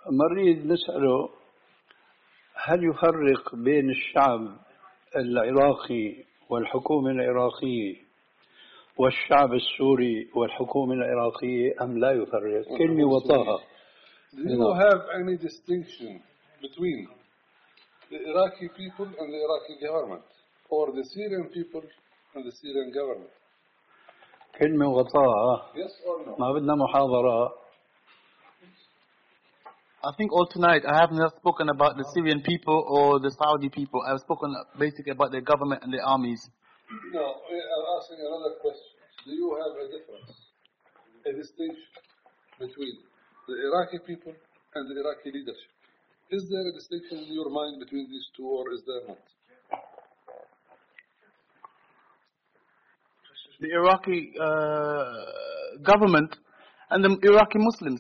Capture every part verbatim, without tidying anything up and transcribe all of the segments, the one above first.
مريد نسأله هل يفرق بين الشعب العراقي والحكومة العراقية والشعب السوري والحكومة العراقية أم لا يفرق؟ كلمة وطاها. Do you have any distinction between the Iraqi people and the Iraqi government, or the Syrian people and the Syrian government? كلمة وطاها. Yes or no? ما بدنا محاضرة. I think all tonight I have not spoken about the Syrian people or the Saudi people. I've spoken basically about the government and the armies. No, I'm asking another question. Do you have a difference, a distinction between the Iraqi people and the Iraqi leadership? Is there a distinction in your mind between these two, or is there not? The Iraqi uh, government and the Iraqi Muslims.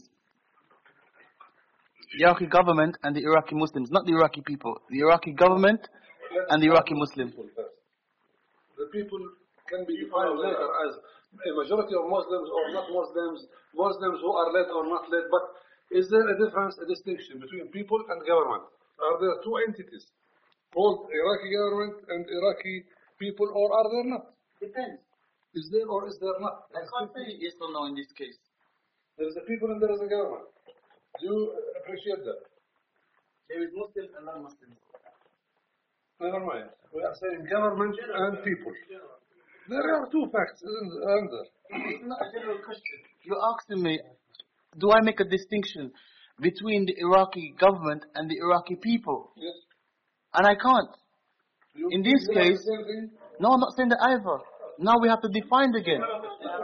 The Iraqi government and the Iraqi Muslims, not the Iraqi people. The Iraqi government Let's and the Iraqi Muslims. The people can be defined later as a majority of Muslims or not Muslims, Muslims who are led or not led, but is there a difference, a distinction between people and government? Are there two entities called Iraqi government and Iraqi people, or are there not? Depends. Is there or is there not? I can't say yes or no in this case. There is a people and there is a government. Do you appreciate that? There is Muslims and non-Muslims. Never mind. We are saying government and people. There are two facts, isn't there? It's not a general question. You're asking me, do I make a distinction between the Iraqi government and the Iraqi people? Yes. And I can't. You In this you case, are saying, no, I'm not saying that either. Now we have to define again. you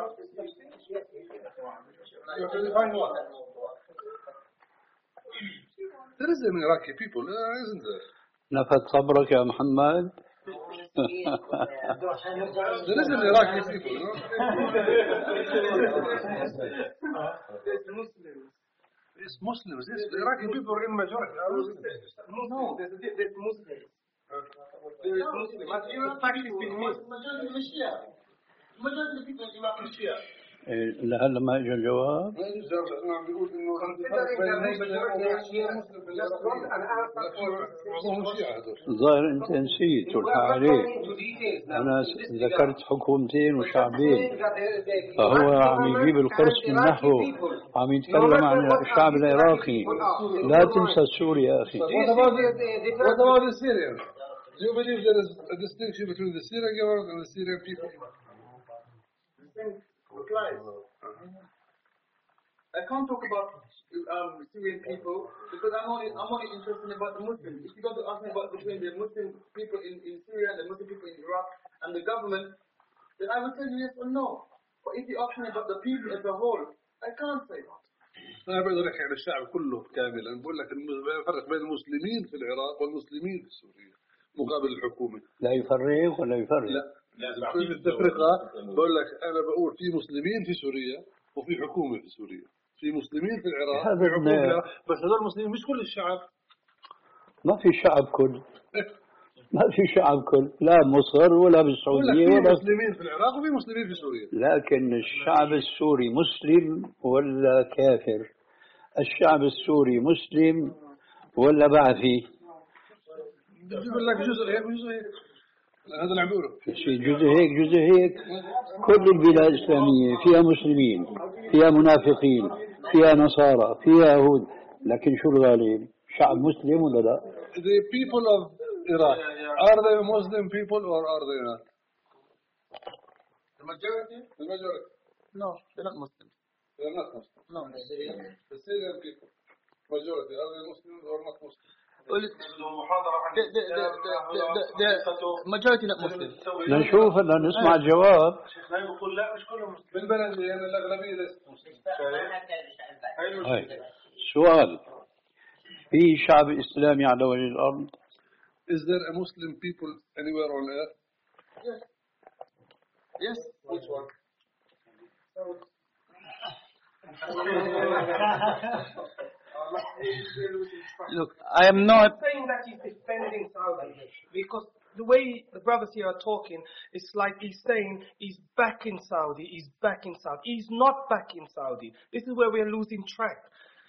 have to define what? There is an Iraqi people, uh, isn't there? نفت صبرك يا محمد. There is an Iraqi people, no? It's Muslims. Yes, the Iraqi people are in majority. No, there's, there's Muslims. There is Muslims. But you're practicing Muslims. Majority of the Shia. Majority of the people in Iraq are Shia. لهلا ما اجى الجواب. ظاهر انت نسيت والحق عليك. انا ذكرت حكومتين وشعبين، فهو عم يجيب القرص من نحو، عم يتكلم عن الشعب العراقي. لا تنسى سوريا يا اخي. What about the, what about the Syrians? Do you believe there is a distinction between the Syrian government and the Syrian people? I can't talk about um, Syrian people because I'm only I'm only interested about the Muslims. If you're going to ask me about between the Muslim people in, in Syria and the Muslim people in Iraq and the government, then I will tell you yes or no. But if you ask me about the people as a whole, I can't say that. أنا بقدر أحكي عن الشعب كله كاملا، بقول لك الفرق بين المسلمين في العراق والمسلمين في سوريا مقابل الحكومة. لا يفرق ولا يفرق. لا. كل التفرقة بقول لك أنا بقول في مسلمين في سوريا وفي حكومة في سوريا، في مسلمين في العراق في حكومة، بس هذول المسلمين مش كل الشعب. ما في شعب كل. ما في شعب كل، لا مصر ولا بالسعودية ولا. في مسلمين في العراق وفي مسلمين في سوريا. لكن الشعب السوري مسلم ولا كافر؟ الشعب السوري مسلم ولا بعثي؟ بيقول لك جزء هيك وجزء هيك. هذا اللي عم بيقوله. شيء جزء هيك جزء هيك. كل البلاد الإسلامية فيها مسلمين، فيها منافقين، فيها نصارى، فيها يهود، لكن شو الغالب؟ شعب مسلم ولا لا؟ The people of Iraq, are they Muslim people or are they not? The majority? The majority. No, they're not Muslims. They're not Muslims. No. The Syrian people, majority, are they Muslims or not Muslims? The, the, the, the, the, the majority not Muslims. نشوف هلا نسمع الجواب. بالبلد يعني الأغلبية ليست مسلمة. هاي سؤال، في شعب إسلامي على وجه الأرض؟ Is there a Muslim people anywhere on earth? Yes. Yes. Which one? Look, I am not saying that he's defending Saudi because the way the brothers here are talking, it's like he's saying he's back in Saudi, he's back in Saudi. He's not back in Saudi. This is where we're losing track.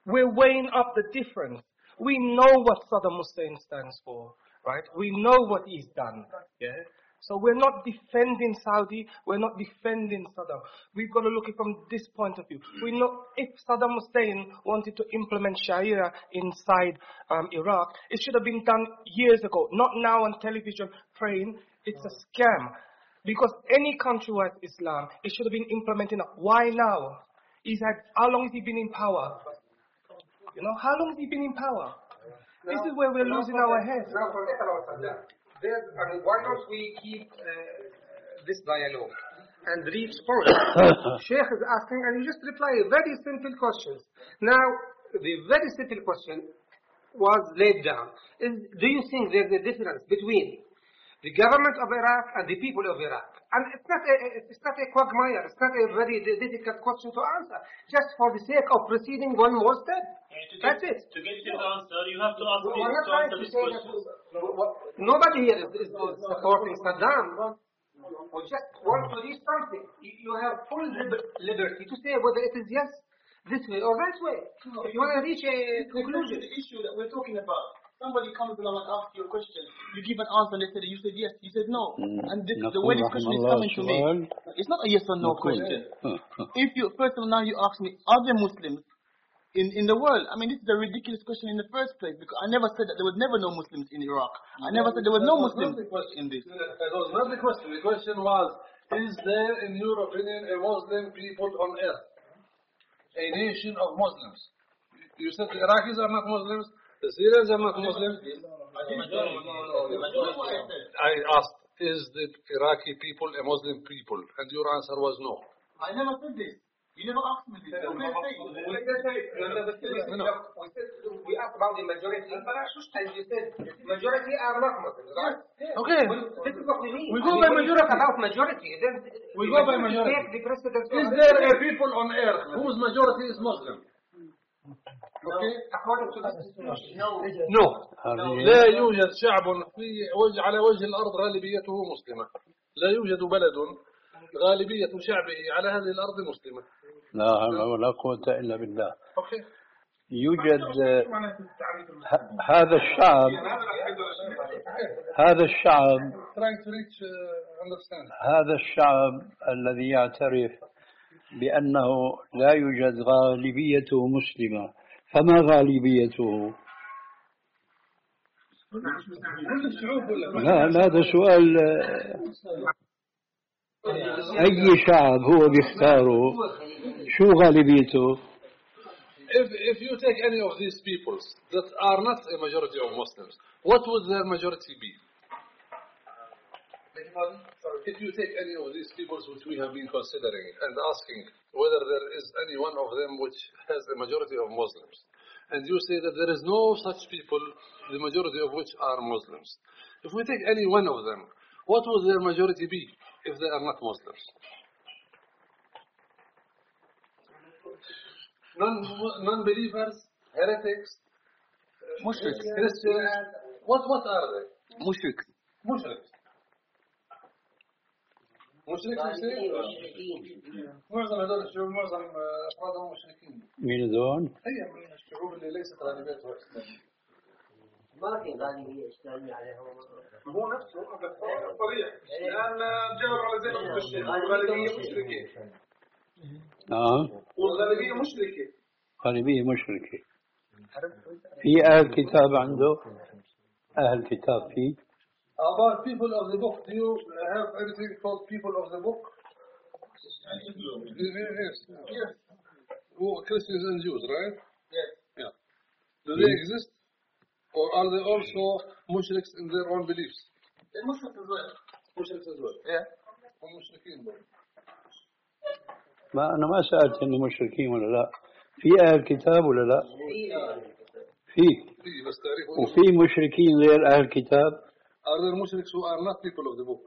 we're weighing up the difference. We know what Saddam Hussein stands for, right? We know what he's done, yeah? So we're not defending Saudi, we're not defending Saddam. We've got to look at it from this point of view. We know if Saddam Hussein wanted to implement Sharia inside um, Iraq, it should have been done years ago, not now on television praying. It's a scam. Because any country with Islam, it should have been implemented now. Why now? He's had, how long has he been in power? You know, how long has he been in power? Now, this is where we're losing our heads. Now forget about Saddam. There's, I mean, why don't we keep uh, this dialogue and reach forward? Sheikh is asking, and you just reply very simple questions. Now, the very simple question was laid down. Is, do you think there's a difference between the government of Iraq and the people of Iraq? And it's not a, it's not a quagmire. It's not a very difficult question to answer. Just for the sake of proceeding one more step. Yeah, That's it. To get you the answer, you have to ask me We're not to trying answer to this say question. that nobody here is, is, is supporting Saddam. We just want to reach something. You, you have full liber- liberty to say whether it is yes, this way or that way. If you want to reach a conclusion. The issue that we're talking about. Somebody comes along and asks you a question. You give an answer. They said you said yes. You said no. And this, the way this question is coming to me, it's not a yes or no question. If you first of all now you ask me, are there Muslims in in the world? I mean, this is a ridiculous question in the first place because I never said that there was never no Muslims in Iraq. I never said there was no Muslims in this. That was not the question. The question was, is there, in your opinion, a Muslim people on earth? A nation of Muslims? You said the Iraqis are not Muslims. The Syrians are not Muslims. I asked, is the Iraqi people a Muslim people? And your answer was no. I never said this. You never asked me this. We asked about the majority, and you said majority are not Muslims, right? Okay. This is what we mean. We go by majority. About majority. Then We go by majority. Take the precedence. Is there a people on earth whose majority is Muslim? Okay. According to this situation, no. No. لا يوجد شعب في وجه على وجه الأرض غالبيته مسلمة. لا يوجد بلد غالبية شعبه على هذه الأرض مسلمة. لا حول ولا قوة إلا بالله. Okay. يوجد هذا الشعب هذا الشعب Trying to reach uh, understand. هذا الشعب الذي يعترف بأنه لا يوجد غالبيته مسلمة، فما غالبيته؟ لا هذا سؤال. أي شعب هو بيختاره؟ شو غالبيته؟ If if you take any of these peoples that are not a majority of Muslims, what would their majority be? If you take any of these peoples which we have been considering and asking whether there is any one of them which has a majority of Muslims, and you say that there is no such people, the majority of which are Muslims. If we take any one of them, what would their majority be if they are not Muslims? Non, non-believers, heretics, Mushriks. Christians, what, what are they? Mushriks. Mushriks. مشركين معظم هذول الشعوب معظم أفرادهم مشركين. مين هذول؟ هي من الشعوب اللي ليست غالبيتها إسلامية. ما في غالبية إسلامية عليهم. هو نفسه صريح. لأن جاوب على زي ما قلت الغالبية مشركة. آه. والغالبية مشركة. غالبية مشركة. في أهل كتاب عنده؟ أهل كتاب فيه؟ About people of the book, do you have anything called people of the book? Yes. Yes. Well, Christians and Jews, right? Yes. Yeah. Do they exist? Or are they also mushriks in their own beliefs? They're Mushriks as well. Mushriks as well. Yeah. هم مشركين. ما أنا ما سألت إنه مشركين ولا لا. في أهل كتاب ولا لا؟ في. في بس تعرفوا. وفي مشركين غير أهل كتاب. Are there mushriks who are not people of the book?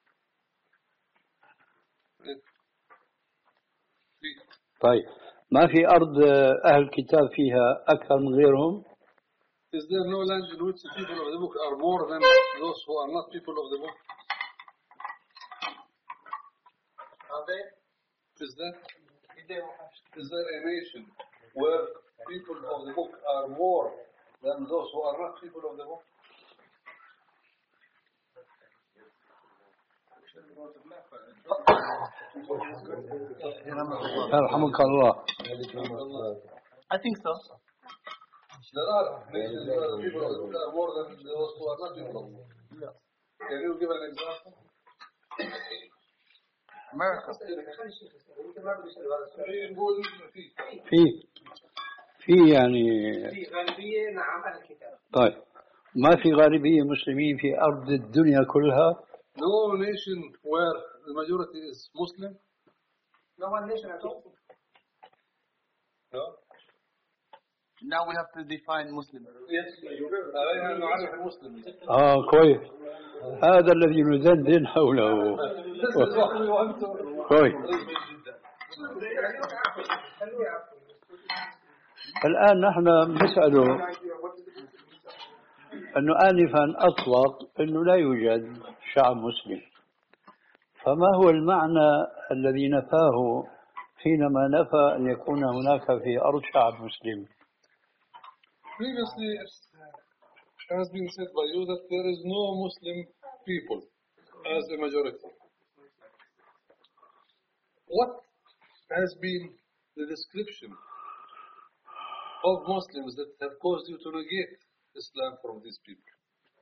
طيب ما في أرض أهل الكتاب فيها أكثر من غيرهم؟ Is there no land in which the people of the book are more than those who are not people of the book? Are they? Is there? Is there a nation where people of the book are more than those who are not people of the book? يرحمك الله. I think so. There are people of the book are more than those who are not people of the book. Yeah. Can you give an example? America. في في يعني في غالبية نعم على الكتاب. طيب ما في غالبية مسلمين في أرض الدنيا كلها؟ No nation where the majority is Muslim. No one nation at all. No. Now we have to define Muslim. Yes. علينا أن نعرف المسلم. آه كويس. هذا الذي ندندن حوله. كويس. الآن نحن نسأله أنه آنفا أطلق أنه لا يوجد شعب مسلم، فما هو المعنى الذي نفاه حينما نفى أن يكون هناك في أرض شعب مسلم؟ Previously, it has been said by you that there is no Muslim people as a majority. What has been the description of Muslims that have caused you to negate Islam from these people?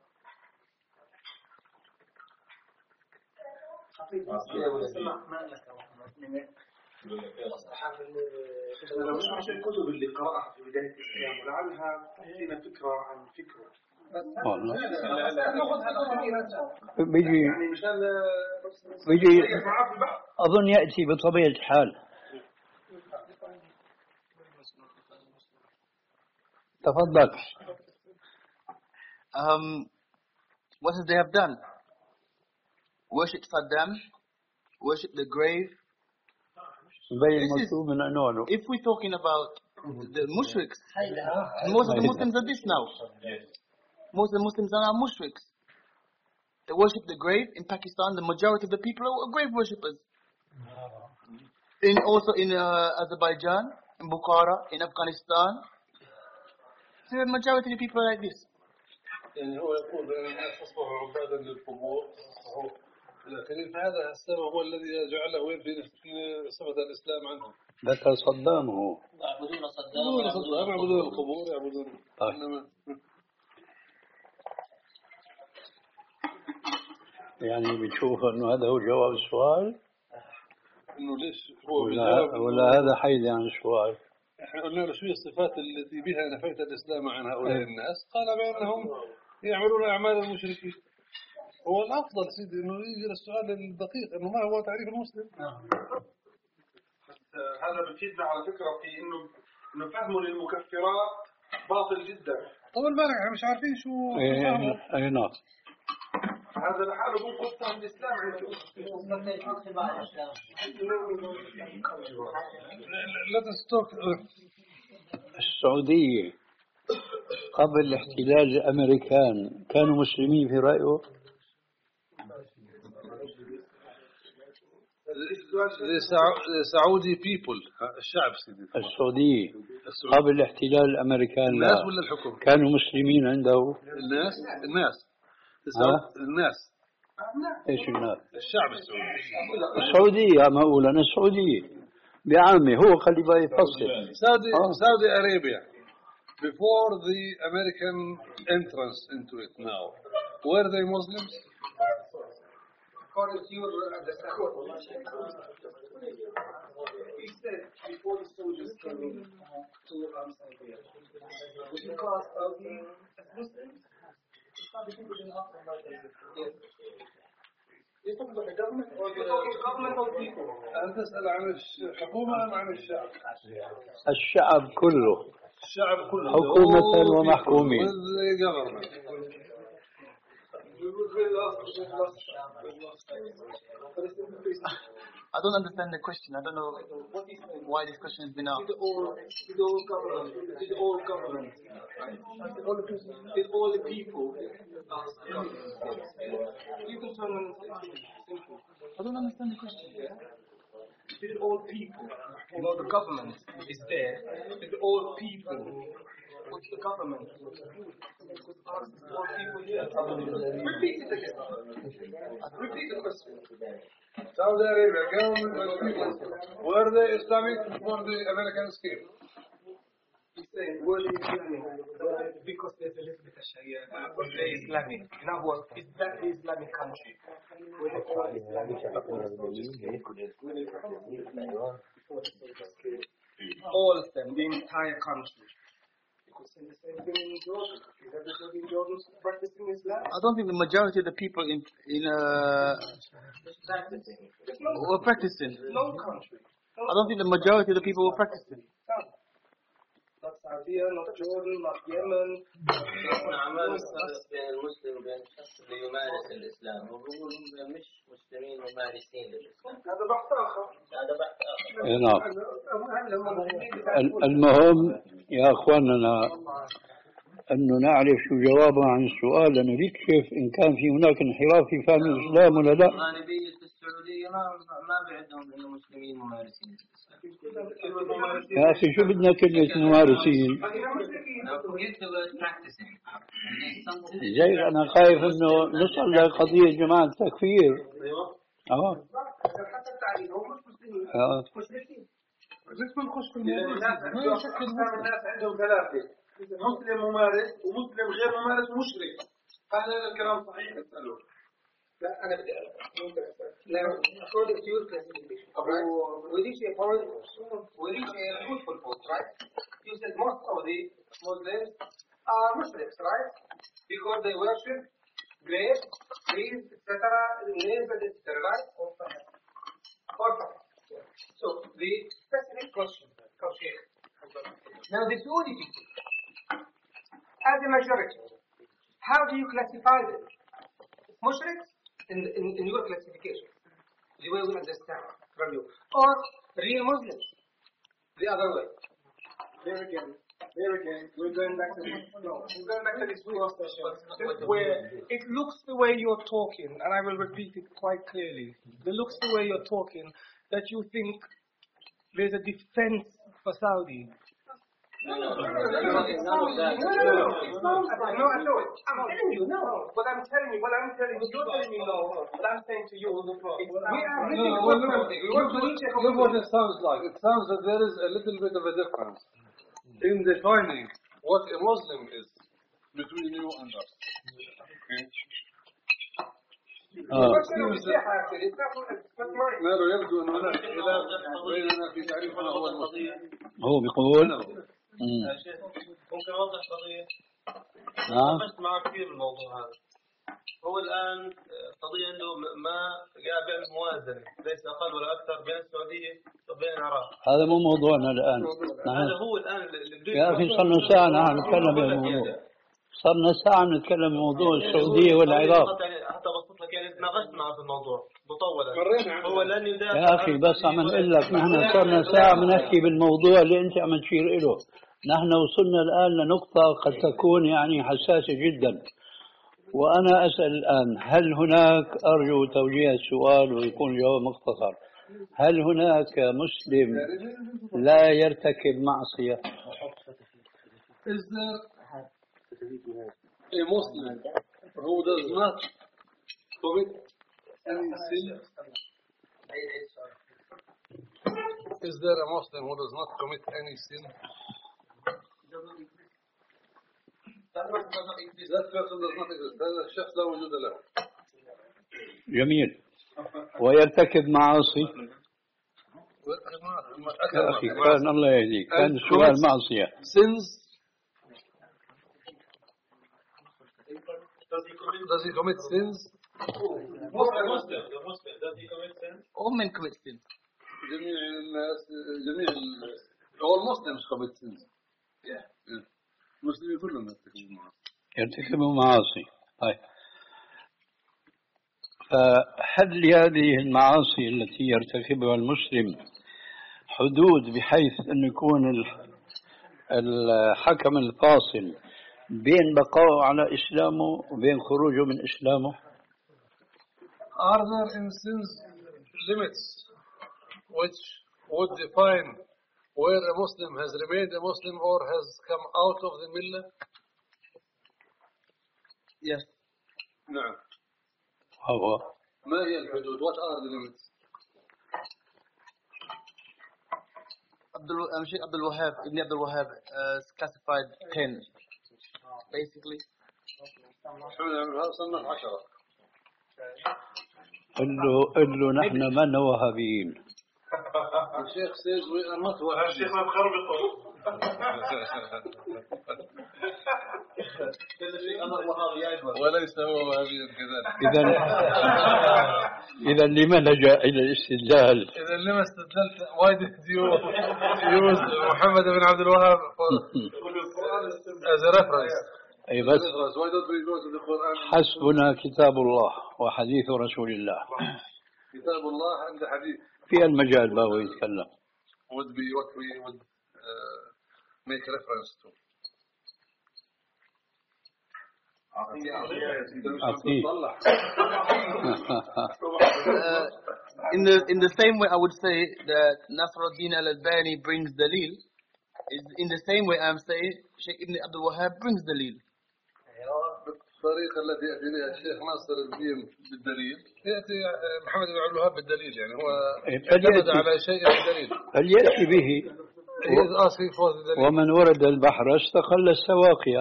لو مش الكتب اللي قرأها في بداية الإسلام ولعلها تعطينا فكرة عن فكرة. بيجي يعني مشان بيجي أظن يأتي بطبيعة الحال. تفضل. Um, what have they have done? Worship Saddam, worship the grave. This is, if we're talking about the mushriks, most of the Muslims are this now. Most of the Muslims are now mushriks. They worship the grave. In Pakistan, the majority of the people are grave worshippers. In also in uh, Azerbaijan, in Bukhara, in Afghanistan, the majority of the people are like this. يعني هو يقول بأن الناس أصبحوا عبادا للقبور، أصبحوا لكن هذا السبب هو الذي جعله ينفي صفة الإسلام عنهم. ذكر صدام هو. يعبدون صدام يعبدون صدام، يعبدون القبور، يعبدون. يعني بتشوف إنه هذا هو جواب السؤال؟ إنه ليش هو ولا, ولا هذا حيد عن السؤال؟ احنا قلنا له شو هي الصفات التي بها نفيت الإسلام عن هؤلاء الناس؟ قال بأنهم يعملون أعمال المشركين. هو الأفضل سيدي إنه يجي السؤال الدقيق إنه ما هو تعريف المسلم. هذا بيفيدنا على فكرة في إنه إنه فهمه للمكفرات باطل جدا. طول بالك احنا مش عارفين شو. أي نعم. هذا لحاله هو قصة الإسلام عنده. لا تستوك. السعودية قبل الاحتلال الأمريكان كانوا مسلمين في رأيه؟ The Saudi people الشعب سيدي. السعودية قبل الاحتلال الأمريكان الناس ولا الحكم؟ كانوا مسلمين عنده؟ الناس الناس الناس ايش الناس؟ الشعب السعودي. السعودية ما أقول أنا السعودية بعامة هو خلي بالي يفصل. Saudi Saudi Arabia before the American entrance into it now were they Muslims? According to your understanding, he said before the soldiers came in to Saudi Arabia, because of the Muslims, the people didn't have to like yes. You're talking about the government or the government or people? أنت تسأل عن الحكومة أم عن الشعب؟ الشعب كله. الشعب كله. حكومة ومحكومين. I don't understand the question. I don't know why this question has been asked. Did all, did all government, did all government, right? Did all the people, did all the people ask the government? You can turn on simple. I don't understand the question. Did all people you know, the government is there, it's all people. What's the government? All people here. Repeat it again. Repeat the question. Saudi Arabia, government and people, were they Islamic before the American scheme? He's saying, were they Islamic? Because there's a little bit of Sharia. Were they Islamic? In other words, is that the Islamic country? Were they all Islamic? All of them, the entire country. You could say the same thing in Jordan. Is everybody in Jordan practicing Islam? I don't think the majority of the people in in uh, were practicing. No country. I don't think the majority of the people were practicing. Not Saudi, not Jordan, not Yemen. أعمال السلف بين المسلم وبين الشخص اللي يمارس الإسلام وبيقولوا هم مش مسلمين ممارسين للإسلام. هذا بحث آخر. هذا بحث آخر. نعم. المهم يا أخواننا أنه نعرف شو جوابه عن السؤال لأنه نكشف إن كان في هناك انحراف في فهم الإسلام ولا لا. غالبية السعودية ما ما بعدهم إلا مسلمين ممارسين للإسلام. يا أخي شو بدنا كلمة ممارسين؟ زي أنا خايف إنه نصل لقضية جماعة التكفير. أه. أه. ليش ما نخش في الموضوع؟ ما يشكل الناس عندهم ثلاثة، مسلم ممارس ومسلم غير ممارس ومشرك. هل هذا الكلام صحيح؟ اسألوه. لا أنا بدي Now, according to your classification, right, we reach a point, we reach a fruitful point, right? You said most of the Muslims are Muslims, right? Because they worship graves, trees, et cetera, names, et cetera, right? Okay. So, the specific question, now the Saudi people, as a majority, how do you classify them? Mushriks? In, in, in your classification, the way we understand from you, or real Muslims, the other way. There again, there again, we're going back to no, we're going back to this last question where it looks the way you're talking, and I will repeat it quite clearly. It looks the way you're talking that you think there's a defense for Saudi. No, no, no, no, no, no, I'm telling you, no. What I'm telling you, what I'm telling you, you're telling me no. What I'm saying to you, we are really no, well, look, we want to reach a look what it sounds like. It sounds that there is a little bit of a difference in defining what a Muslim is between you and us. Okay? آه. هو بيقول ممكن أوضح قضية؟ نعم. تفاعلت معه كثير بالموضوع هذا. هو الآن قضية عنده ما قاعد بيعمل موازنة ليس أقل ولا أكثر بين السعودية وبين العراق. هذا مو موضوعنا الآن. هذا هو الآن اللي يا أخي صرنا ساعة نحن نتكلم بالموضوع. صرنا ساعة نتكلم موضوع السعودية والعراق. حتى بسط لك يعني تناقشت معه في الموضوع مطولا. هو لن يدافع. يا أخي بس عم نقول لك نحن صرنا ساعة بنحكي بالموضوع اللي أنت عم تشير إله. نحن وصلنا الآن لنقطة قد تكون يعني حساسة جدا. وأنا أسأل الآن هل هناك أرجو توجيه السؤال ويكون جواب مختصر. هل هناك مسلم لا يرتكب معصية؟ Is there a Muslim who does not commit any sin? Is there a Muslim who does not commit any sin? That person does not exist. هذا الشخص لا وجود له. جميل. ويرتكب معاصي. يا أخي كان الله يهديك كان السؤال معصية. Sins. Does he commit sins? Muslim, Muslim, the Muslim, does he commit sins? All men commit sins. جميع الناس جميع all Muslims commit sins. Yeah. المسلمين كلهم يرتكبوا معاصي. يرتكبوا معاصي. طيب. فهل لهذه المعاصي التي يرتكبها المسلم حدود بحيث أن يكون الحكم الفاصل بين بقائه على إسلامه وبين خروجه من إسلامه؟ Are there in sins limits which would define where a Muslim has remained a Muslim or has come out of the millah? Yes. نعم. هو ما هي الحدود? What are the limits? Abdul, um, Sheikh Abdul Wahab, Ibn Abdul Wahab uh, classified ten, basically. صنف عشرة. قل له قل له نحن ما وهابيين. الشيخ says we are not وهابيين. الشيخ ما بخربطه. وليس هو وهابي كذلك. إذا إذا لما لجأ إلى الاستدلال؟ إذا لما استدللت why did you use محمد بن عبد الوهاب as a reference؟ أي بس why don't we go to the Quran؟ حسبنا كتاب الله وحديث رسول الله. كتاب الله عند حديث. في المجال ما هو يتكلم. would be what we would uh, make reference to. uh, in the in the same way, I would say that Nasruddin al-Albani brings dalil. Is in the same way I'm saying Sheikh Ibn Abdul Wahab brings dalil. الطريقة التي يأتي بها الشيخ ناصر الدين بالدليل يأتي محمد بن عبد الوهاب بالدليل يعني هو اعتمد على شيء بالدليل. فليأتي به. ومن ورد البحر استقل السواقية.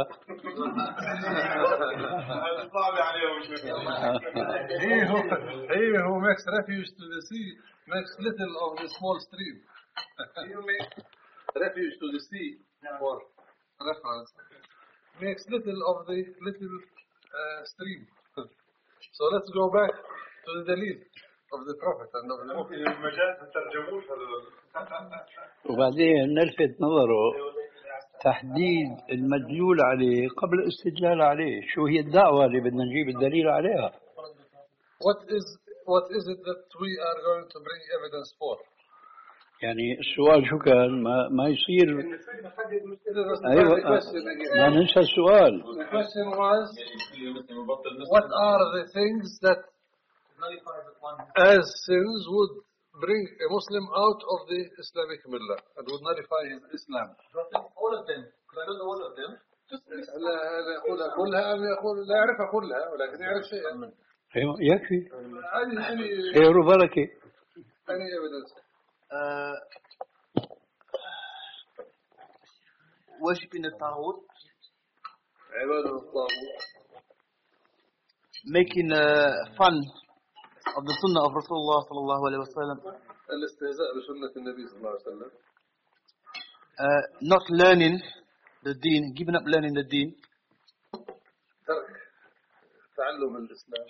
he who he who makes refuge to the sea makes little of the small stream. You make refuge to the sea for reference makes little of the little uh, stream. So let's go back to the dalil of the Prophet and of the وبعدين نلفت نظره تحديد المدلول عليه قبل الاستدلال عليه. شو هي الدعوة اللي بدنا نجيب الدليل عليها؟ What is what is it that we are going to bring evidence for? يعني السؤال شو كان؟ ما ما يصير. أيوة ما ننسى السؤال. The question was what are the things that as sins would bring a Muslim out of the Islamic millah and would nullify his Islam. All of them. Because I don't know all of them. لا لا يقولها كلها أم يقول لا يعرفها كلها ولكن يعرف شيئا منها. أيوة يكفي. أني أني خير وبركة. أني evidence. Uh, worshipping the Taghut. عبادة الطاغوت. Making uh, fun of the Sunnah of Rasulullah sallallahu alaihi wasallam. الاستهزاء بسنة النبي صلى الله عليه وسلم. Uh, not learning the deen, giving up learning the deen. ترك تعلم الإسلام.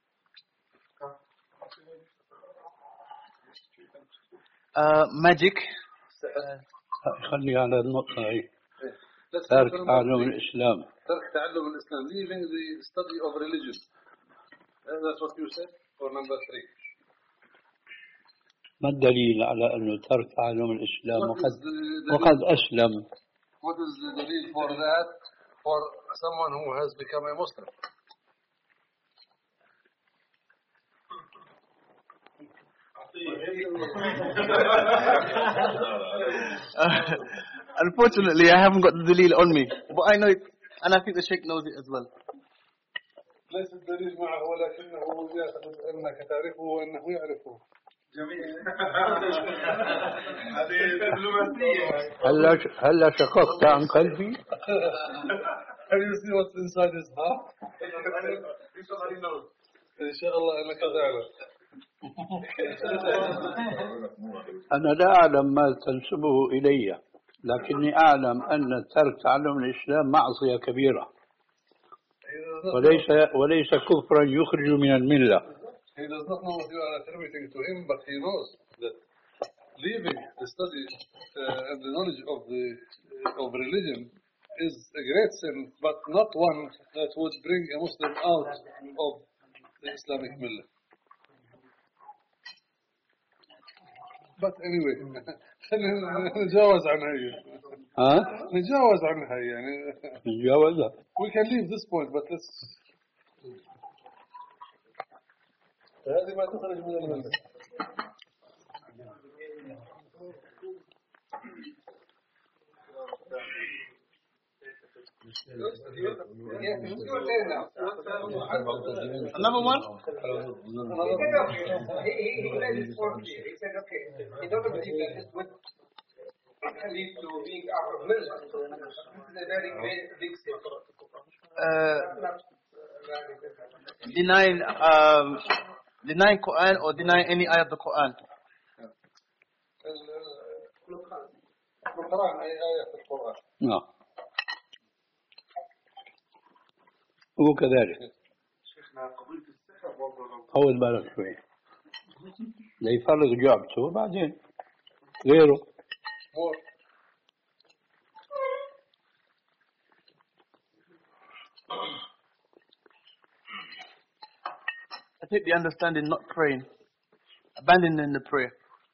Uh, magic. خلي على النقطة هي. ترك تعلم الإسلام. ترك تعلم الإسلام. Leaving the study of religion. That's what you said. Or number three. ما الدليل على أنه ترك تعلم الإسلام وقد وقد أسلم؟ What is the dalil for that for someone who has become a Muslim? uh, unfortunately, I haven't got the dalil on me, but I know it, and I think the Sheikh knows it as well. ليس الدليل معه ولكنه يعتقد أنك تعرفه وأنه يعرفه. هذه دبلوماسية. هلا هلا شققت عن قلبي. Have you seen what's inside his heart? إن شاء الله أنك تعلم. أنا لا أعلم ما تنسبه إلي، لكني أعلم أن ترك تعلم الإسلام معصية كبيرة وليس وليس كفرا يخرج من الملة. He does not know what you are attributing to him, but he knows that leaving the study uh, and the knowledge of the uh, of religion is a great sin, but not one that would bring a Muslim out of the Islamic millah. But anyway, نتجاوز عنها هي. ها؟ نتجاوز عنها يعني. نتجاوزها. We can leave this point, but let's. هذه ما تخرج من الملة. Another one? He, he, he made it for clear. He said, okay, he doesn't believe that this would lead to being out of milk. This is a very great big sin. Uh, denying, um, denying Quran or denying any ayah of the Quran. القرآن أي آية في القرآن. نعم هو كذلك. طول بالك شوي ليفرغ جعبته وبعدين غيره. I take the understanding not praying, abandoning the prayer.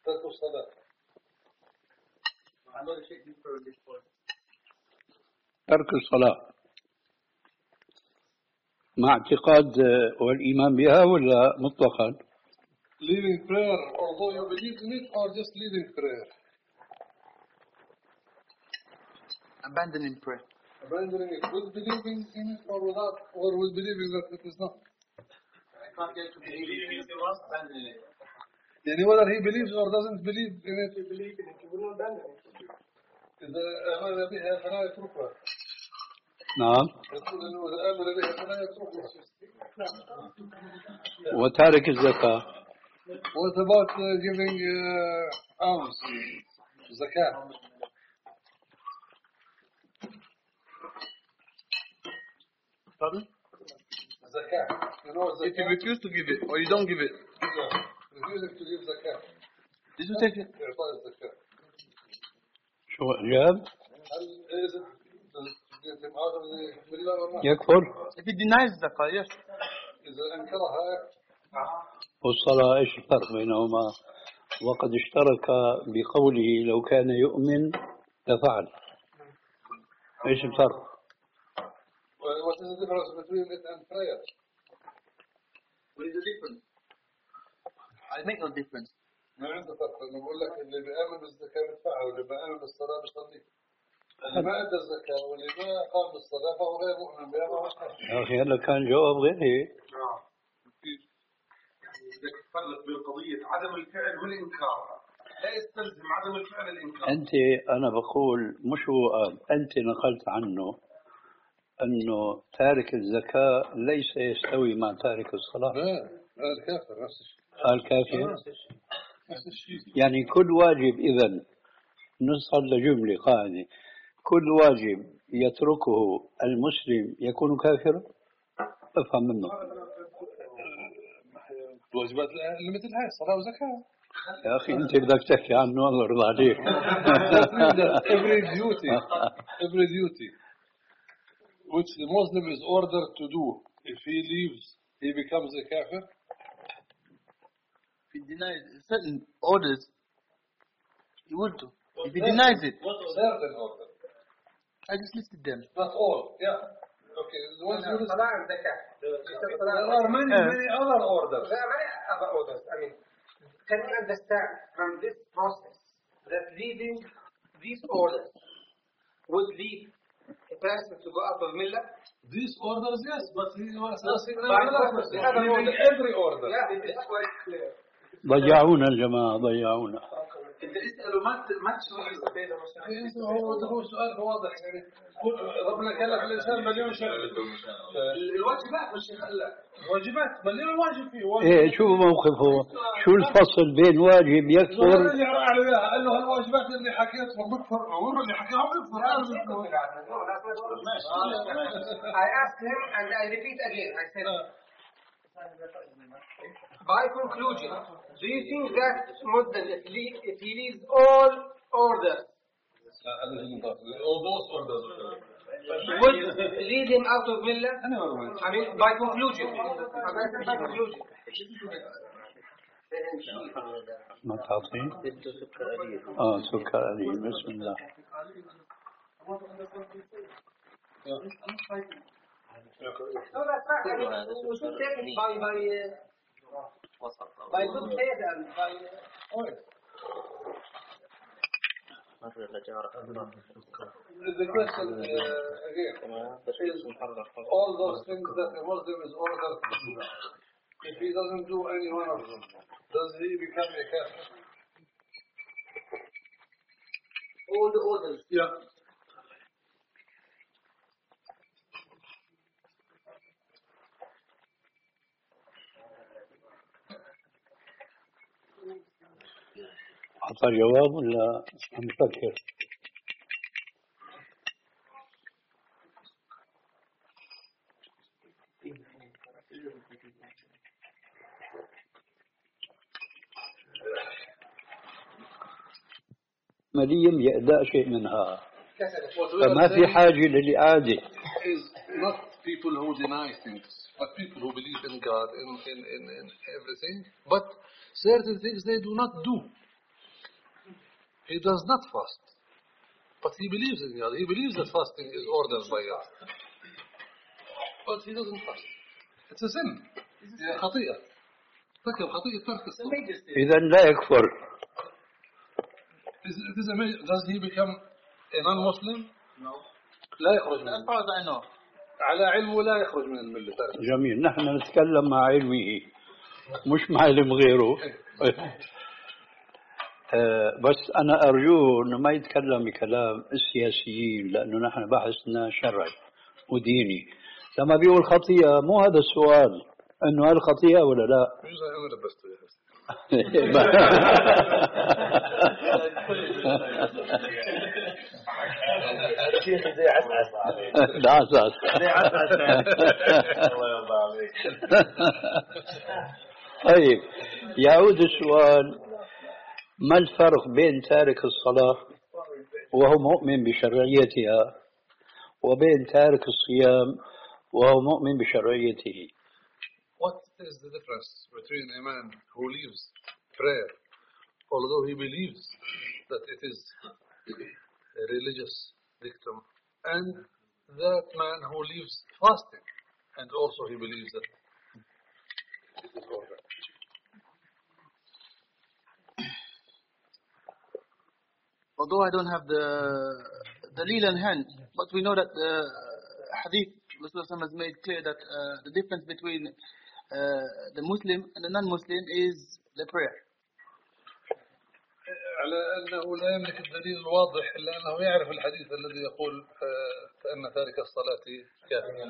ترك الصلاة مع اعتقاد والإيمان بها ولا مطلقا؟ Leaving prayer, although you believe in it, or just leaving prayer? Abandoning prayer. Abandoning it with believing in it or without, or with believing that it is not. يعني whether he believes or doesn't believe in it, he believes in it, he will not abandon it. إذا آمن بها فلا يتركها. نعم. يقول إنه إذا آمن بها فلا يتركها. وتارك الزكاة. What about uh, giving uh, alms, zakat? Pardon? Zakat. You know zakat? If you refuse to give it or you don't give it. Yeah. Refusing to give zakat. Did you take it? إعطاء الزكاة. شو الإجابة؟ هل is it does it out of the millah or not? يكفر. If he denies zakah, yes. إذا أنكرها. والصلاة إيش الفرق بينهما؟ وقد اشترك بقوله لو كان يؤمن لفعل. إيش الفرق؟ What is the difference between it and prayer? What is the difference? I make no difference. ما عنده فرق. أنا بقول لك اللي بيآمن بالزكاة بيدفعها واللي بيآمن بالصلاة بيصلي. اللي ما أدى الزكاة واللي ما قام بالصلاة فهو غير مؤمن بها وهو كافر. يا أخي هذا كان جواب غير هيك. بدك تفرق بين قضية عدم الفعل والإنكار. لا يستلزم عدم الفعل الإنكار. أنت أنا بقول مش هو قال أنت نقلت عنه أنه تارك الزكاة ليس يستوي مع تارك الصلاة. لا قال كافر نفس الشيء. قال كافر. نفس الشيء. يعني كل واجب إذن نصل لجملة قاعدة كل واجب يتركه المسلم يكون كافرا. أفهم منه. الواجبات اللي مثل هاي صلاة وزكاة. يا أخي أنت بدك تحكي عنه الله يرضى عليك. Every duty, every duty which the Muslim is ordered to do, if he leaves, he becomes a kafir. If he denies certain orders, he will do. If he denies it, Certain orders. I just listed them. Not all. Yeah. Okay. The ones you list- Salah and zakat. There are many, many other orders. There are many other orders. I mean, can you understand from this process that leaving these orders would lead a person to go out of millah? These orders, yes, but he was asking By purpose, the other order. every order. Yeah, this is quite clear. ضيعونا الجماعة ضيعونا. انت اساله ما ما تسوي هو هو سؤال واضح يعني ربنا كلف الانسان مليون شغله الواجبات مش يخلى واجبات مليون واجب فيه واجب. إيه شو موقفه؟ شو الفصل بين واجب يكفر؟ هذا اللي قرأ على اياها قال له هالواجبات اللي حكيتها بكفر والله اللي حكاها بكفر. I asked him and I repeat again. I said, by conclusion, do you think that Muslim, if he, if he leaves all orders, all those orders would lead him out of millah? I mean, by conclusion. By conclusion. ما تعطيه؟ آه سكر عليه بسم الله. No, that's right. I mean, we should take it by, by, uh, by good faith and by... Uh, The question uh, again is all those things that a Muslim is ordered to do. If he doesn't do any one of them, does he become a kafir? All the orders. Yeah. أعطى الجواب ولا نفكر؟ عمليا بأداء شيء منها فما في حاجة للإعادة. Is not people who deny things, but people who believe in God, in, in, in, in everything, but certain things they do not do. He does not fast, but he believes in God. He believes that fasting is ordered by God, but he doesn't fast. It's a sin. Yeah, خطيئة. ترك خطيئة ترك الصوم. إذا لا يكفر. It is amazing. Does he become a non-Muslim? No. لا يخرج من As far as I know. على علمه لا يخرج من الملة. جميل. نحن نتكلم مع علمه مش مع علم غيره. بس أنا أرجو أنه ما يتكلم بكلام السياسيين لأنه نحن بحثنا شرعي وديني. لما بيقول خطيئة مو هذا السؤال أنه هل خطيئة ولا لا. لا أساس. طيب يعود السؤال ما الفرق بين تارك الصلاة وهو مؤمن بشرعيتها وبين تارك الصيام وهو مؤمن بشرعيته؟ What is the difference between a man who leaves prayer, although he believes that it is a religious dictum, and that man who leaves fasting, and also he believes that it is ordered? Although I don't have the dalil in hand, but we know that the hadith Rasulullah has made clear that uh, the difference between uh, the Muslim and the non-Muslim is the prayer. على أنه لا يملك الدليل الواضح إلا أنه يعرف الحديث الذي يقول فإن تارك الصلاة كافر.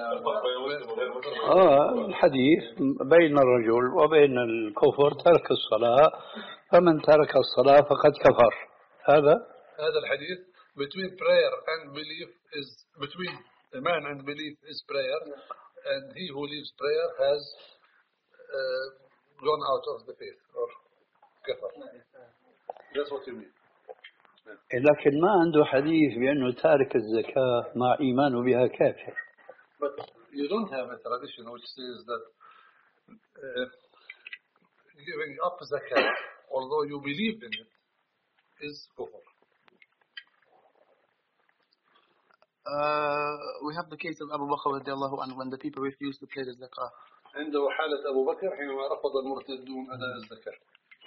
آه الحديث بين الرجل وبين الكفر ترك الصلاة فمن ترك الصلاة فقد كفر. هذا هذا الحديث between prayer and belief is between a man and belief is prayer, and he who leaves prayer has uh, gone out of the faith or كفر. That's what you mean. لكن ما عنده حديث بأنه تارك الزكاة مع إيمانه بها كافر. But you don't have a tradition which says that uh, giving up zakat, although you believe in it, is kufr. Uh, we have the case of Abu Bakr radiallahu anhu when the people refused to pay the zakah. عنده حالة أبو بكر حينما رفض المرتدون أداء الزكاة.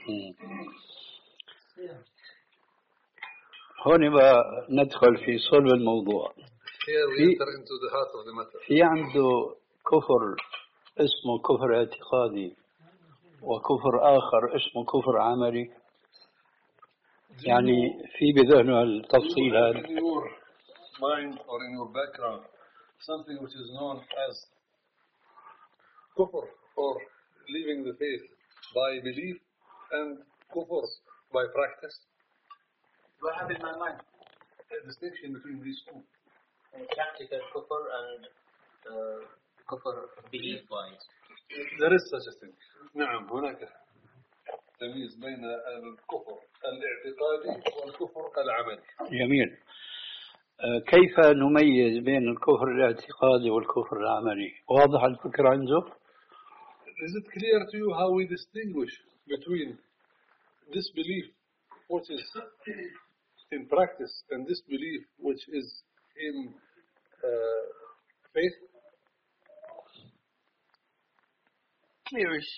هون بقى ندخل في صلب الموضوع. في, في عنده كفر اسمه كفر اعتقادي وكفر آخر اسمه كفر عملي. يعني في بذهنه التفصيل هذا. In your mind or in your background, something which is known as kufr or leaving the faith by belief and kufr by practice. Do I have in my mind a distinction between these two? Practical kufr and uh, kufr belief wise. There is such a thing. نعم هناك تمييز بين الكفر الاعتقادي والكفر العملي. جميل. كيف نميز بين الكفر الاعتقادي والكفر العملي؟ واضح الفكرة عنده؟ Is it clear to you how we distinguish between disbelief which is in practice and disbelief which is in uh, faith? Clearish.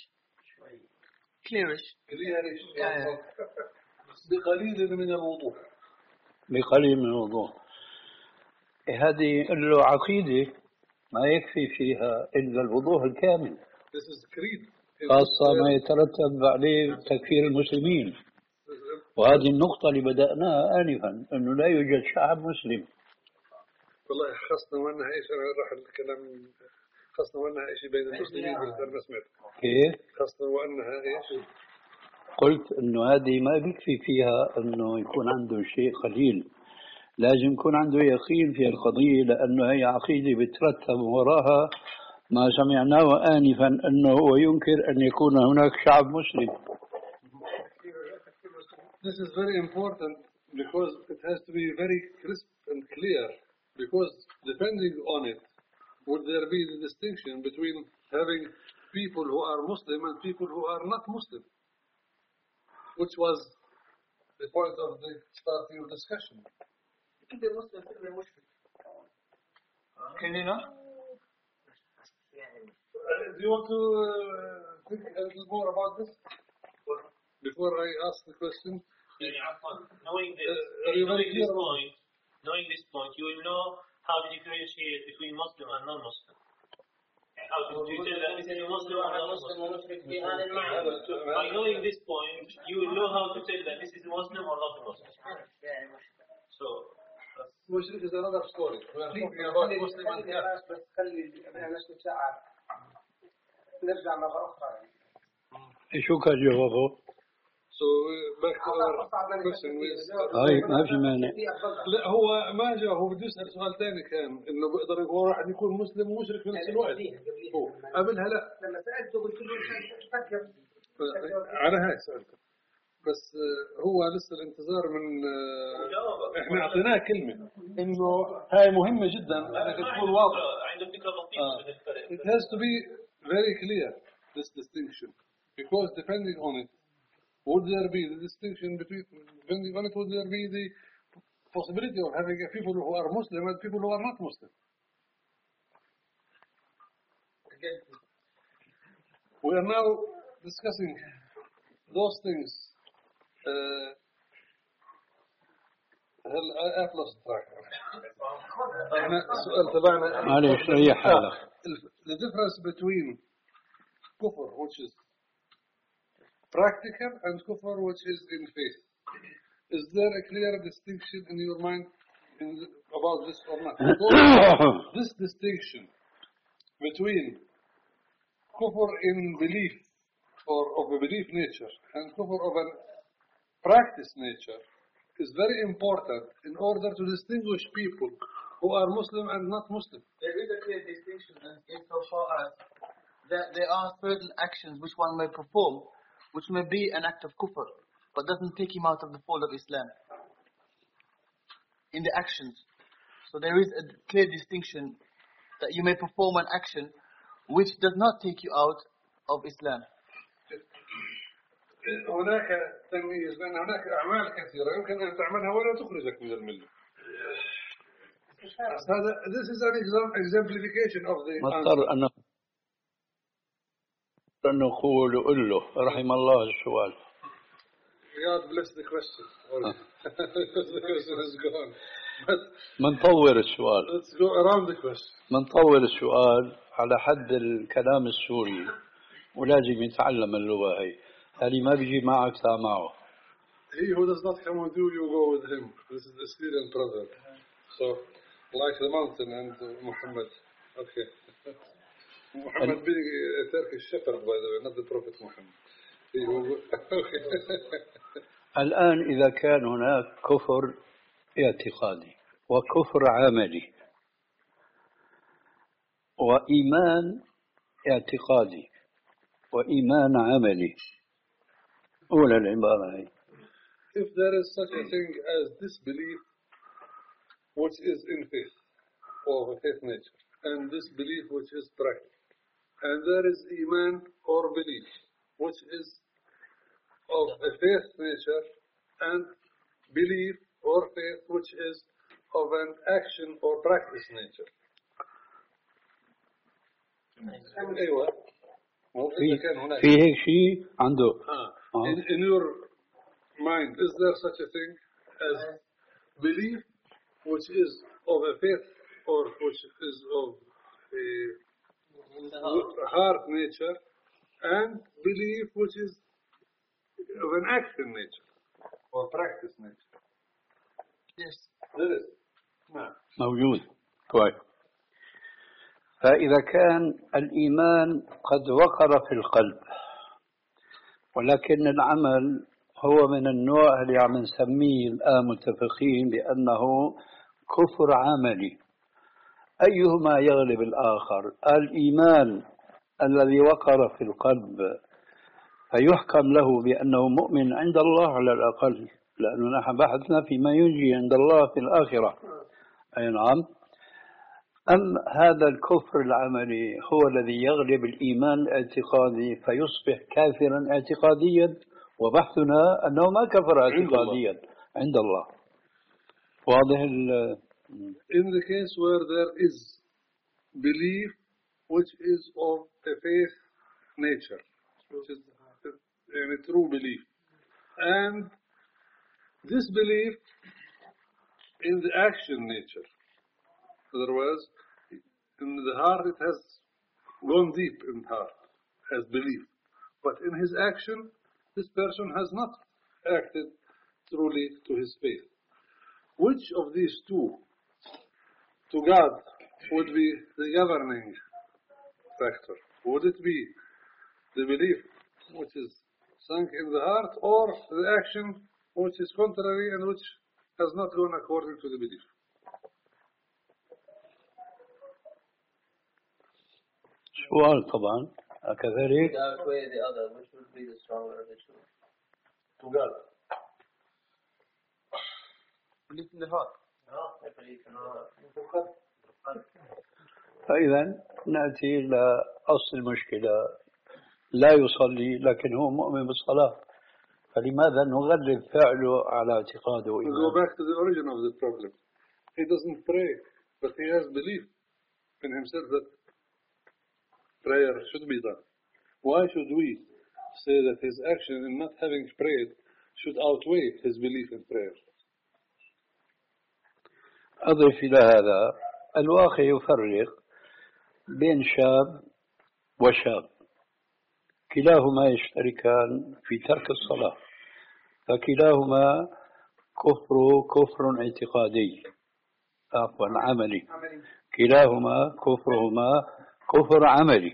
Clearish. Clearish. بقليل من الوضوح. بقليل من الوضوء. هذه له عقيدة ما يكفي فيها إلا الوضوء الكامل، This is creed. خاصة ما يترتب عليه تكفير المسلمين. وهذه النقطة اللي بدأناها آنفا، أنه لا يوجد شعب مسلم. والله خاصة وأنها إيش، أنا راح الكلام خاصة وأنها إيش بين المسلمين بالفرق سمعت. كيف؟ خاصة وأنها إيش؟ قلت أنه هذه ما بيكفي فيها أنه يكون عنده شيء قليل، لازم يكون عنده يقين في القضية، لأنه هي عقيدة بترتب وراها ما سمعناه آنفا أنه هو ينكر أن يكون هناك شعب مسلم. This is very important because it has to be very crisp and clear, because depending on it, would there be the distinction between having people who are Muslim and people who are not Muslim, which was the point of the starting of discussion. Can you know? Do you want to uh, think a little more about this before I ask the question? Knowing this, Uh, are you very knowing this clear? point, knowing this point, you will know how to differentiate between Muslim and non-Muslim. How to to tell that this is a Muslim or non-Muslim. By knowing this point, you will know how to tell that this is a Muslim or not a Muslim. So, Mushrik is another story. We are talking about Muslim and Kafir. بس خلي نشرب ساعة نرجع مرة أخرى. شو كان جوابه؟ So uh, back to our question. we- هاي ما في مانع. لا هو ما جاء، هو بده يسأل سؤال ثاني، كان انه بيقدر يكون واحد يكون مسلم ومشرك في نفس الوقت. هو قبلها لا. لما سألته قلت له فكر. على هاي سألته، بس آه، هو لسه الانتظار من آه، احنا اعطيناه كلمة انه هاي مهمة جدا انك تكون واضح. عنده فكرة بسيطة من الفرق. It has to be very clear, this distinction, because depending on it, would there be the distinction between, depending on it, would there be the possibility of having a people who are Muslim and people who are not Muslim? We are now discussing those things. Uh, هل I've lost track. احنا السؤال تبعنا معلش ريح حالك. the difference between kufr, which is practical, and kufr, which is in faith. Is there a clear distinction in your mind in the, about this or not? Because this distinction between kufr in belief or of a belief nature and kufr of a practice nature is very important in order to distinguish people who are Muslim and not Muslim. There is a clear distinction insofar as that there are certain actions which one may perform, which may be an act of kufr, but doesn't take him out of the fold of Islam. In the actions. So there is a clear distinction that you may perform an action which does not take you out of Islam. هناك تمييز بين هناك أعمال كثيرة يمكن أن تعملها ولا تخرجك من الملة. هذا this is an exemplification of the مضطر أن أن نقول وقول له رحم الله السؤال. God bless the question. The question is gone. But منطور السؤال. let's go around the question. منطور السؤال على حد الكلام السوري، ولازم يتعلم اللغة هي. هذه ما بيجي معك معه. He who does not come with you, you go with him. This is the Syrian proverb. So, like the mountain and uh, Muhammad. Okay. Muhammad being a Turkish shepherd, by the way, not the Prophet Muhammad. He who... okay. الآن إذا كان هناك كفر اعتقادي وكفر عملي وإيمان اعتقادي وإيمان عملي، أولى العبارة هي. If there is such a thing as disbelief, which is in faith, or faith nature, and disbelief which is practical, and there is iman or belief, which is of a faith nature, and belief or faith which is of an action or practice nature. أيوة. في في هيك شيء عنده. In, in your mind, is there such a thing as belief which is of a faith or which is of a heart nature, and belief which is of an action nature or practice nature. Yes. There is. نعم. موجود. كويس. فإذا كان الإيمان قد وقر في القلب ولكن العمل هو من النوع اللي عم نسميه الآن متفقين بأنه كفر عملي، أيهما يغلب الآخر؟ الإيمان الذي وقر في القلب فيحكم له بأنه مؤمن عند الله على الأقل، لأننا نحن بحثنا فيما ينجي عند الله في الآخرة. أي نعم. أم هذا الكفر العملي هو الذي يغلب الإيمان الاعتقادي فيصبح كافرا اعتقاديا، وبحثنا أنه ما كفر اعتقاديا عند الله. واضح ال In the case where there is belief which is of a faith nature, which is a true belief, and this belief in the action nature, otherwise in the heart it has gone deep in the heart as belief, but in his action this person has not acted truly to his faith. Which of these two to God would be the governing factor? Would it be the belief which is sunk in the heart, or the action which is contrary and which has not gone according to the belief? سؤال طبعا كذلك. The outweigh the other, which would be the stronger of the two? To God. Belief in the heart. No, I believe in the heart. فإذا نأتي إلى أصل المشكلة، لا يصلي لكن هو مؤمن بالصلاة، فلماذا نغلب فعله على اعتقاده؟ We go back to the origin of the problem. He doesn't pray, but he has belief in himself that prayer should be done. Why should we say that his action in not having prayed should outweigh his belief in prayer? أضف إلى هذا الواقع يفرق بين شاب وشاب كلاهما يشتركان في ترك الصلاة، فكلاهما كفر كفر اعتقادي عفوا عملي، كلاهما كفرهما كفر عملي.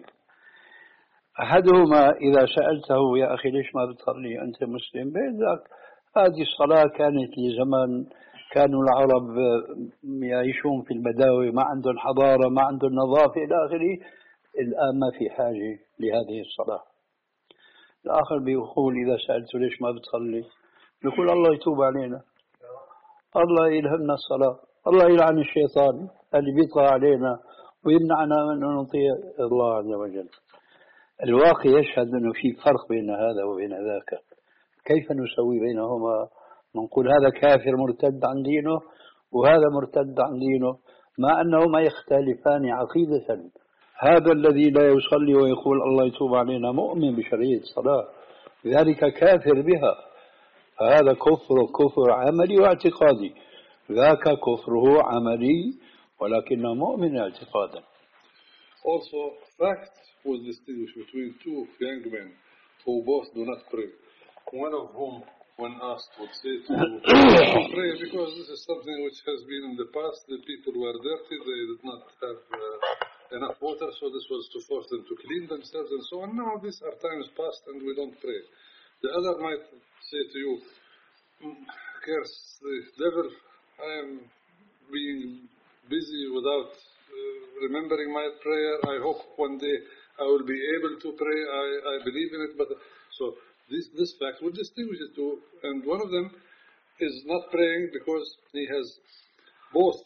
أحدهما إذا سألته يا أخي ليش ما بتصلي أنت مسلم؟ بيقول لك هذه الصلاة كانت لزمان كانوا العرب يعيشون في البداوي، ما عندهم حضارة، ما عندهم نظافة إلى آخره، الآن ما في حاجة لهذه الصلاة. الآخر بيقول إذا سألته ليش ما بتصلي؟ يقول الله يتوب علينا، الله يلهمنا الصلاة، الله يلعن الشيطان اللي بيطغى علينا ويمنعنا من أن نطيع الله عز وجل. الواقع يشهد أنه في فرق بين هذا وبين ذاك. كيف نسوي بينهما؟ نقول هذا كافر مرتد عن دينه وهذا مرتد عن دينه، مع أنهما يختلفان عقيدة. هذا الذي لا يصلي ويقول الله يتوب علينا مؤمن بشريعة الصلاة، لذلك كافر بها، فهذا كفر كفر عملي واعتقادي، ذاك كفره عملي ولكنه مؤمن اعتقادا. Also, fact was distinguished between two young men who both do not pray. One of whom, when asked, would say to pray because this is something which has been in the past. The people were dirty, they did not have uh, enough water, so this was to force them to clean themselves and so on. Now these are times past and we don't pray. The other might say to you, curse the devil, I am being busy without uh, remembering my prayer. I hope one day I will be able to pray. I, I believe in it. But so this this fact would distinguish the two. And one of them is not praying because he has both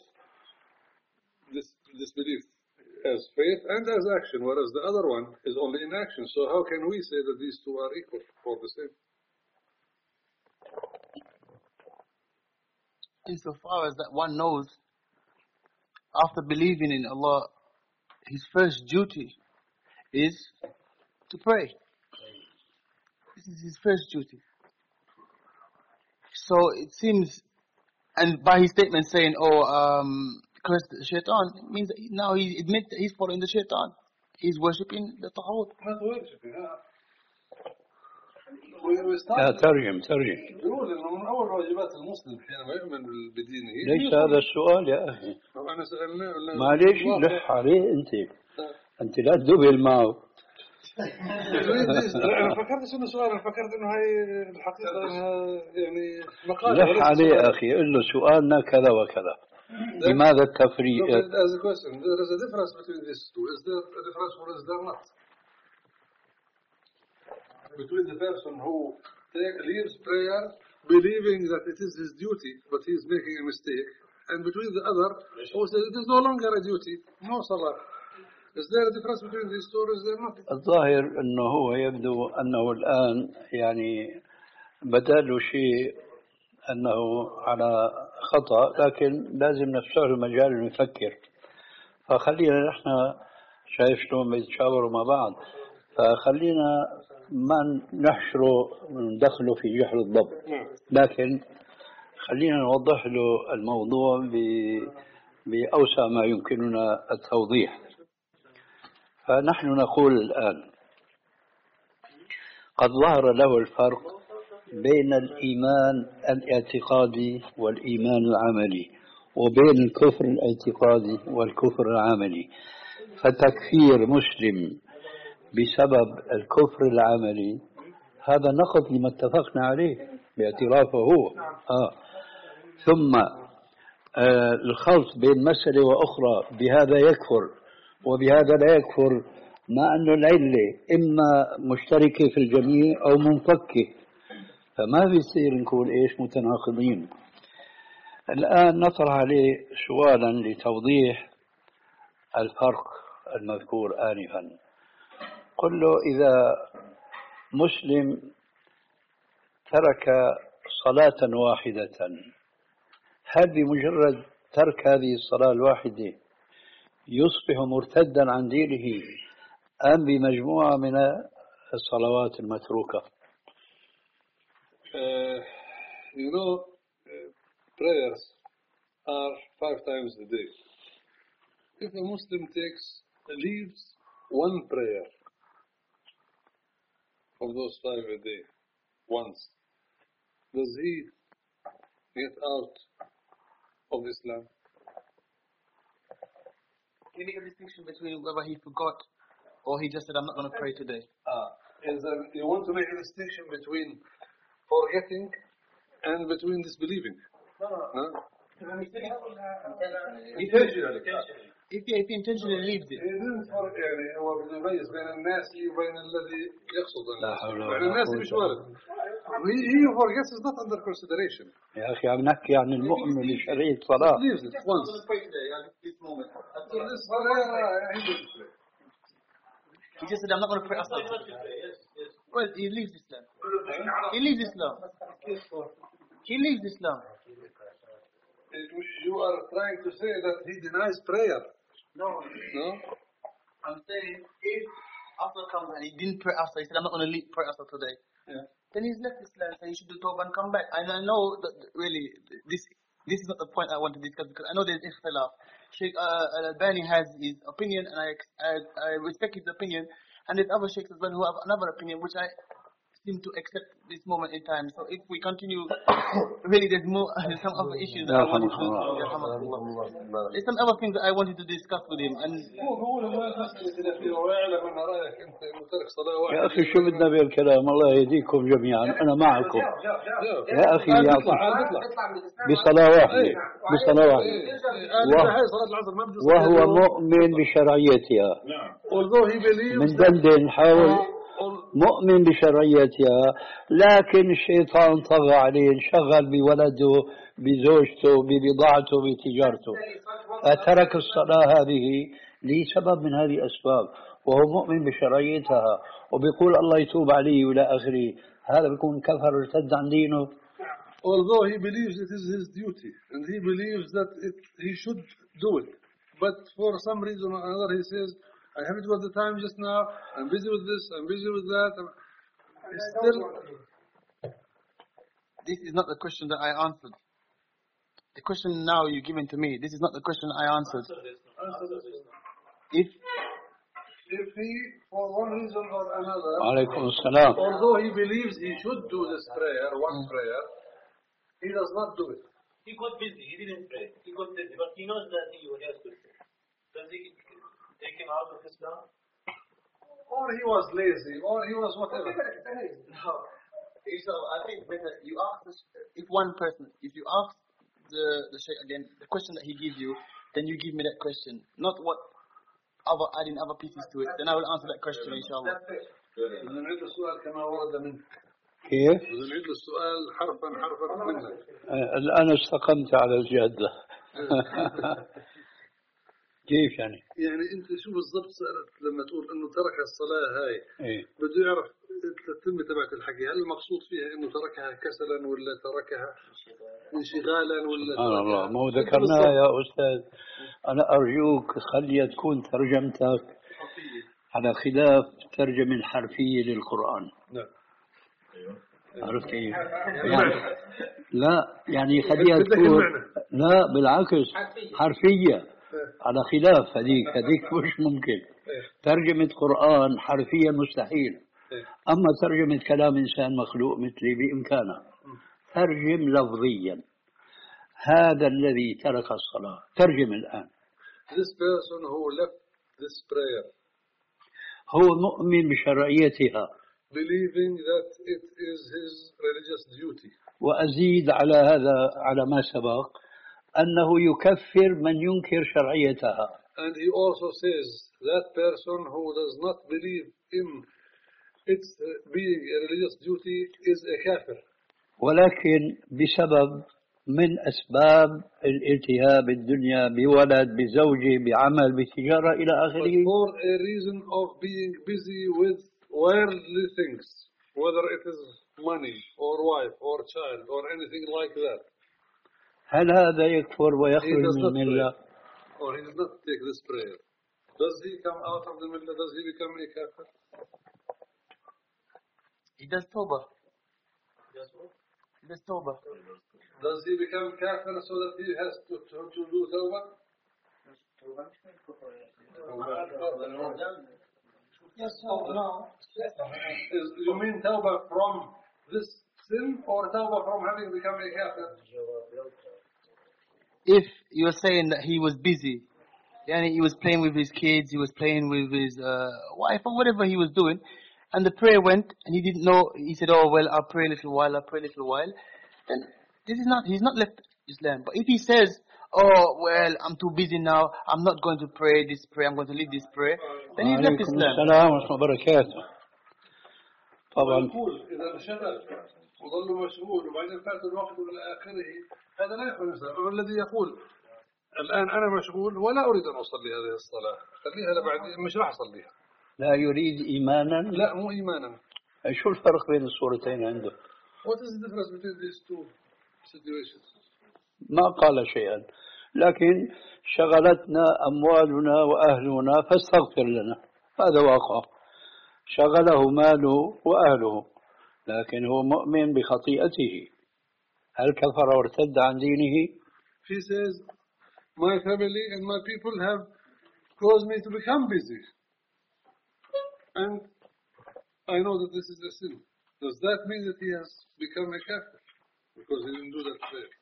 this this belief as faith and as action, whereas the other one is only in action. So how can we say that these two are equal or the same? Insofar as that one knows, after believing in Allah, his first duty is to pray. This is his first duty. So it seems and by his statement saying, "Oh, um, curse the shaitan," it means that now he admits that he's following the shaitan. He's worshipping the taghut. Not worshipping. We we لا start. ترجم ترجم. يقول إنه من أول واجبات المسلم حينما يؤمن بدينه. ليس هذا السؤال يا أخي. أنا سألناه. معليش لح عليه أنت. أنت لا تدبل معه. أنا فكرت إنه سؤال، أنا فكرت إنه هاي الحقيقة إنها يعني مقال. لح عليه أخي، قل له سؤالنا كذا وكذا. لماذا التفريق؟ As a question, there is a difference between these two. Is there a difference or is there not? Between the person who take, leaves prayer believing that it is his duty but he is making a mistake, and between the other who says it is no longer a duty, no salah. Is there a difference between these two or is there not? الظاهر أنه هو يبدو أنه الآن يعني بدأ له شيء أنه على خطأ، لكن لازم نفتح المجال إنه يفكر. فخلينا نحن شايف شلون بيتشاوروا مع بعض، فخلينا ما نحشره ندخله في جحر الضب، لكن خلينا نوضح له الموضوع بأوسع ما يمكننا التوضيح. فنحن نقول الآن قد ظهر له الفرق بين الإيمان الاعتقادي والإيمان العملي، وبين الكفر الاعتقادي والكفر العملي. فتكفير مسلم بسبب الكفر العملي هذا نقض لما اتفقنا عليه باعترافه هو. آه. ثم آه الخلط بين مسألة وأخرى بهذا يكفر وبهذا لا يكفر، مع أنه العلة إما مشتركة في الجميع أو منفكة، فما بيصير نقول إيش متناقضين. الآن نطرح عليه سؤالا لتوضيح الفرق المذكور آنفا. قل له إذا مسلم ترك صلاة واحدة، هل بمجرد ترك هذه الصلاة الواحدة يصبح مرتدا عن دينه أم بمجموعة من الصلوات المتروكة؟ Uh, you know, uh, prayers are five times a day. If a Muslim takes, leaves one prayer of those five a day, once, does he get out of Islam? Can you make a distinction between whether he forgot or he just said, "I'm not going to pray today"? Ah, is that you want to make a distinction between forgetting and between disbelieving? No, no. no? Intentionally. If he, if he intentionally leaves it. يعني هو بيميز بين الناس وبين الذي يقصد. لا حول ولا قوة. الناس مش وارد. He he who forgets is not under consideration. يا أخي عم نحكي عن المؤمن بشرعية صلاة. He leaves it once. He just said, "I'm not going to pray after." Well, he leaves Islam. He leaves Islam. He leaves Islam. You are trying to say that he denies prayer. No. No? I'm saying if after comes and he didn't pray after, he said, "I'm not going to leave, pray after today." Yeah. Then he's left Islam, so he should do tawbah and come back. And I know that really this this is not the point I want to discuss, because I know there's ikhtilaf. Sheikh uh, Al-Albani has his opinion, and I, I I respect his opinion. And there's other sheikhs as well who have another opinion, which I seem to accept this moment in time. So if we continue, really there's more, there's some other issues that I wanted to, there's some other things that I wanted to discuss with him. And يا أخي شو بدنا بالكلام، الله يهديكم جميعا، أنا معكم يا أخي. يعطي بصلاة واحدة، بصلاة واحدة، وهو مؤمن بشرعيتها. من دندن حاول مؤمن بشرعيتها، لكن الشيطان طغى عليه، انشغل بولده، بزوجته، ببضاعته، بتجارته، فترك الصلاة هذه لسبب من هذه الأسباب، وهو مؤمن بشرعيتها وبيقول الله يتوب عليه إلى آخره. هذا بيكون كفر ارتد عن دينه. Although he believes it is his duty and he believes that it, he should do it, but for some reason or another he says, I haven't got the time just now, I'm busy with this, I'm busy with that. Still, this is not the question that I answered. the question now you're giving to me, this is not the question I answered. If If he, for one reason or another, Alaikum assalam. although he believes he should do this prayer, one Mm. prayer, he does not do it. He got busy, he didn't pray. He got busy, but he knows that he has to pray. Does he take him out of Islam? Or he was lazy, or he was whatever. no, so I think better you ask this, if one person, if you ask the the Shaykh again the question that he gives you, then you give me that question, not what other adding other pieces to it. Then I will answer that question, inshallah. نعيد السؤال كما ورد منه. كيف؟ نعيد السؤال حرفا حرفا منه. الآن استقمت على الجادة. كيف يعني؟ يعني أنت شو بالضبط سألت لما تقول إنه ترك الصلاة هاي؟ إيه؟ بده يعرف التتمة تبعت الحكي، هل المقصود فيها إنه تركها كسلا ولا تركها انشغالا ولا سبحان الله، تركها؟ ما هو ذكرناه يا أستاذ. أنا أرجوك خلي تكون ترجمتك على خلاف الترجمة الحرفية للقرآن. نعم. عرفت كيف؟ يعني لا يعني خليها تكون لا بالعكس حرفية على خلاف هذيك هذيك مش ممكن. ترجمة قرآن حرفيا مستحيل. أما ترجمة كلام إنسان مخلوق مثلي بإمكانه. ترجم لفظيا. هذا الذي ترك الصلاة ترجم الآن. This person who left this prayer هو مؤمن بشرعيتها. believing that it is his religious duty. وأزيد على هذا على ما سبق أنه يكفر من ينكر شرعيتها. And he also says that person who does not believe in its being a religious duty is a kafir. ولكن بسبب من أسباب الالتهاب الدنيا بولد بزوجة بعمل بتجارة إلى آخره. But for a reason of being busy with worldly things, whether it is money or wife or child or anything like that. هل هذا يكفر ويخرج من الملة؟ Or he does not take this prayer. Does he come out of the millah? Does he become a kafir? He does tawbah. He does tawbah. Does he become kafir so that he has to, to, to do tawbah? Yes, no. Is, you mean tawbah from this sin or tawbah from having become a kafir? If you're saying that he was busy, yani he was playing with his kids, he was playing with his uh, wife or whatever he was doing, and the prayer went and he didn't know, he said, oh well, I'll pray a little while, I'll pray a little while, then this is not, he's not left Islam. But if he says, oh well, I'm too busy now, I'm not going to pray this prayer, I'm going to leave this prayer, then he's left Islam. السلام ورحمة الله وبركاته. طبعا إذا انشغل وظل مشغول وبعدين فات الوقت إلى آخره هذا لا يكون إنسان. والذي يقول الآن أنا مشغول ولا أريد أن أصلي هذه الصلاة خليها لبعد مش راح أصليها. لا يريد إيمانا. لا مو إيمانا. شو الفرق بين الصورتين عنده؟ What is the difference between these two situations? ما قال شيئا لكن شغلتنا أموالنا وأهلنا فاستغفر لنا هذا واقع. شغله ماله وأهله لكن هو مؤمن بخطيئته. هل كفر وارتد عن دينه؟ He says, my family and my people have caused me to become busy. And I know that this is a sin. Does that mean that he has become a kafir? Because he didn't do that prayer.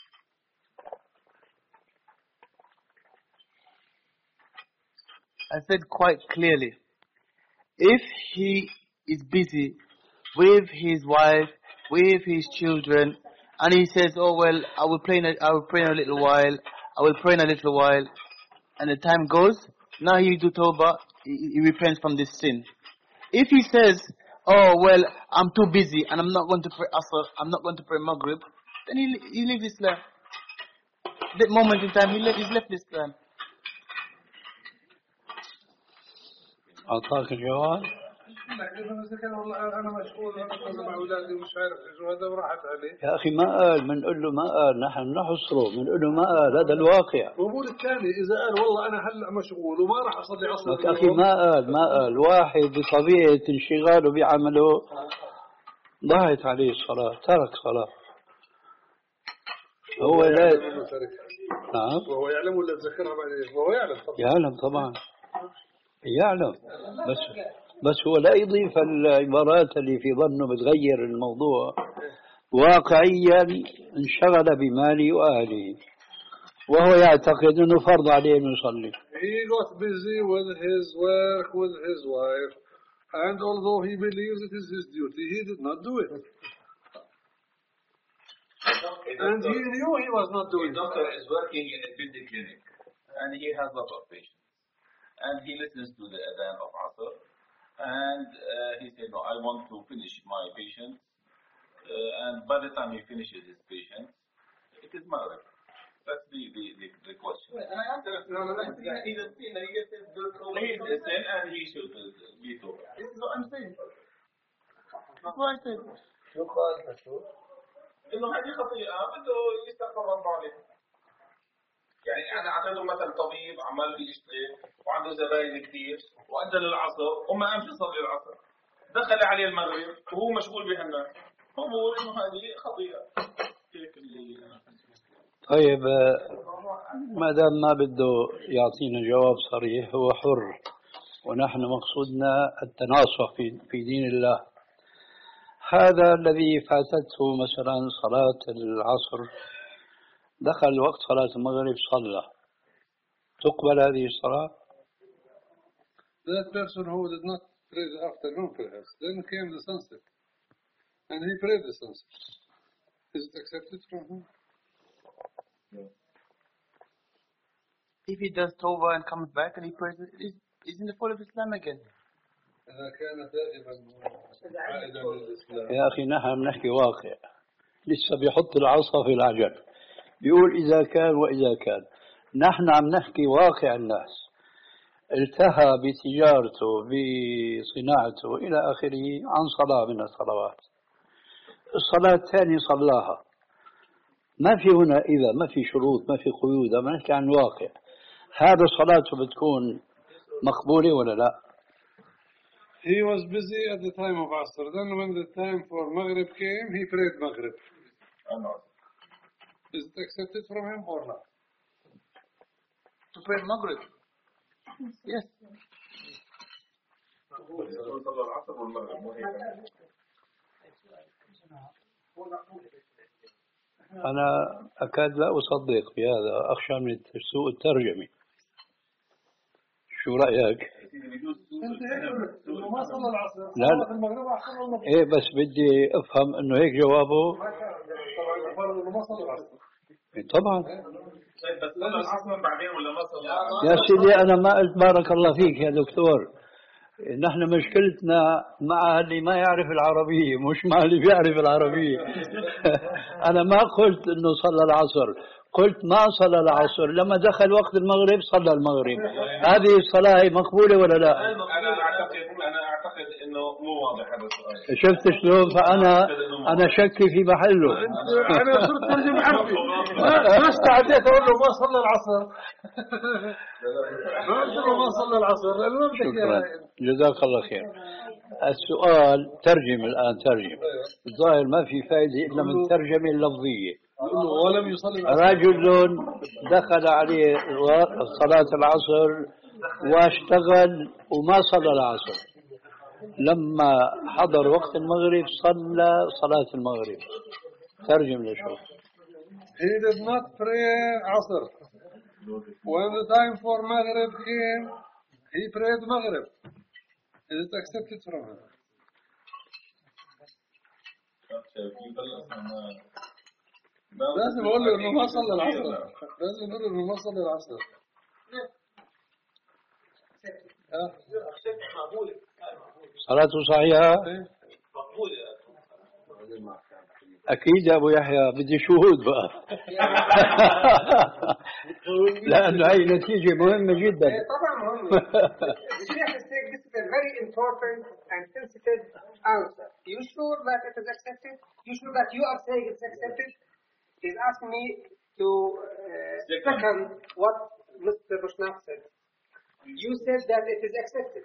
I said quite clearly, if he is busy with his wife, with his children, and he says, oh well, I will pray in a, I will pray in a little while, I will pray in a little while, and the time goes, now he do tawbah, he, he repents from this sin. If he says, oh well, I'm too busy and I'm not going to pray Asr, I'm not going to pray Maghrib, then he, he leaves Islam. That moment in time, he left, he's left Islam. أعطاك الجواب؟ يا أخي ما قال بنقول له ما قال نحن نحصره بنقول له ما قال هذا الواقع. وبقول الثاني إذا قال والله أنا هلا مشغول وما راح أصلي عصر. يا أخي ما قال ما قال واحد بطبيعة انشغاله بعمله ضاعت عليه الصلاة ترك صلاة. هو لا نعم وهو يعلم ولا تذكرها بعدين؟ وهو يعلم طبعا. يعلم طبعا يعلم، بس بس هو لا يضيف العبارات اللي في ظنه بتغير الموضوع. واقعيا انشغل بمالي وأهلي وهو يعتقد أنه فرض عليه أن يصلي. He got busy with his work, with his wife, and although he believes it is his duty, he did not do it. And he knew he was not doing it. The doctor is working in a building clinic, and he has a lot of patients. And he listens to the adhan of Asr, and uh, he said, no, I want to finish my patients. Uh, and by the time he finishes his patients, it is Maghrib. That's the, the, the, the question. And I answer it. No, no, no. He's a sin, and he gets his good over. He is a sin, and he should uh, be told. This is what I'm saying. That's what I said. شو قال مشهور؟ إنه هذه خطيئة بده يستغفر رب عليه. يعني أنا أعطيته مثلا طبيب عمال بيشتغل وعنده زباين كثير وأدى للعصر وما قامش يصلي العصر. دخل عليه المغرب وهو مشغول بهالناس. هو بقول إنه هذه خطيئة. هيك اللي طيب ما دام ما بده يعطينا جواب صريح هو حر، ونحن مقصودنا التناصح في في دين الله. هذا الذي فاتته مثلا صلاة العصر دخل وقت صلاة المغرب صلى، تقبل هذه الصلاة؟ That person who did not pray the afternoon perhaps, then came the sunset, and he prayed the sunset. Is it accepted from him? If he does tawbah and comes back and he prays, he's, he's in the fold of Islam again. إذا كان تائبا عائدا للإسلام. يا أخي نحن نحكي واقع، لسه بيحط العصا في العجل، بيقول إذا كان وإذا كان. نحن عم نحكي واقع الناس، التهى بتجارته بصناعته إلى آخره عن صلاة من الصلوات. الصلاة الثانية صلاها، ما في هنا إذا، ما في شروط، ما في قيود، ما نحكي عن واقع. هذا صلاته بتكون مقبولة ولا لا؟ He was busy at the time of Asr. Then when the time for Maghrib came, he prayed Maghrib. Is it accepted from him or not? To pray Maghrib? Yes. أنا أكاد لا أصدق بهذا، أخشى من سوء الترجمة. شو رأيك؟ ما صلى العصر. لا إيه بس بدي أفهم إنه هيك جوابه. ما صلى العصر. طبعا. بس صلى العصر بعدين ولا ما صلى؟ يا سيدي أنا ما قلت بارك الله فيك يا دكتور. نحن مشكلتنا مع اللي ما يعرف العربية مش مع اللي بيعرف العربية. أنا ما قلت إنه صلى العصر، قلت ما صلى العصر، لما دخل وقت المغرب صلى المغرب. هذه الصلاة مقبولة ولا لا؟ أنا أعتقد أنا أعتقد إنه مو واضح هذا السؤال. شفت شلون؟ فأنا أنا شكي في محله. أنا صرت ترجم عربي، ما استعديت أقول له ما صلى العصر. ما قلت له ما صلى العصر لأنه ما بدك. شكرا جزاك الله خير. السؤال ترجم الآن، ترجم. الظاهر ما في فائدة إلا من ترجمة لفظية. ولم يصلي رجل دخل عليه صلاة العصر واشتغل وما صلى العصر، لما حضر وقت المغرب صلى صلاة المغرب. ترجم لشوف. He did not pray Asr. When the time for Maghrib came, he prayed Maghrib. Is it accepted from him? لازم أقول له إنه ما صلى العصر. لازم أقول له إنه ما صلى العصر. صلاته صحيحة؟ أكيد يا أبو يحيى بدي شهود بقى. لأنه هاي نتيجة مهمة جدا. طبعا مهمة. This is a very important and sensitive answer. You sure that it is accepted? You sure that you are saying it's accepted? He's asking me to uh, second what Mister Bushnaq said. You said that it is accepted.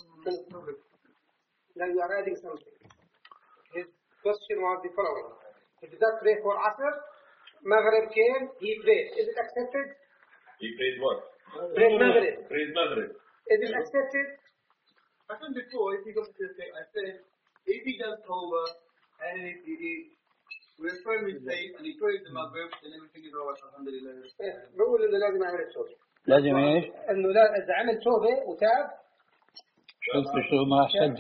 Now you are adding something. His question was the following. he did not pray for Asr. Maghrib came, he prayed. Is it accepted? He prayed what? Prayed Maghrib. Prayed Maghrib. Is it accepted? I think before, if he goes to say, I said, if he does Tawbah and he, he, he refrains his faith and he prays the Maghrib, then everything is alright, alhamdulillah. بقول إنه لازم أعمل التوبة. لازم ايش؟ إنه لا إذا عمل توبة وتاب. شفت شو ما احسنت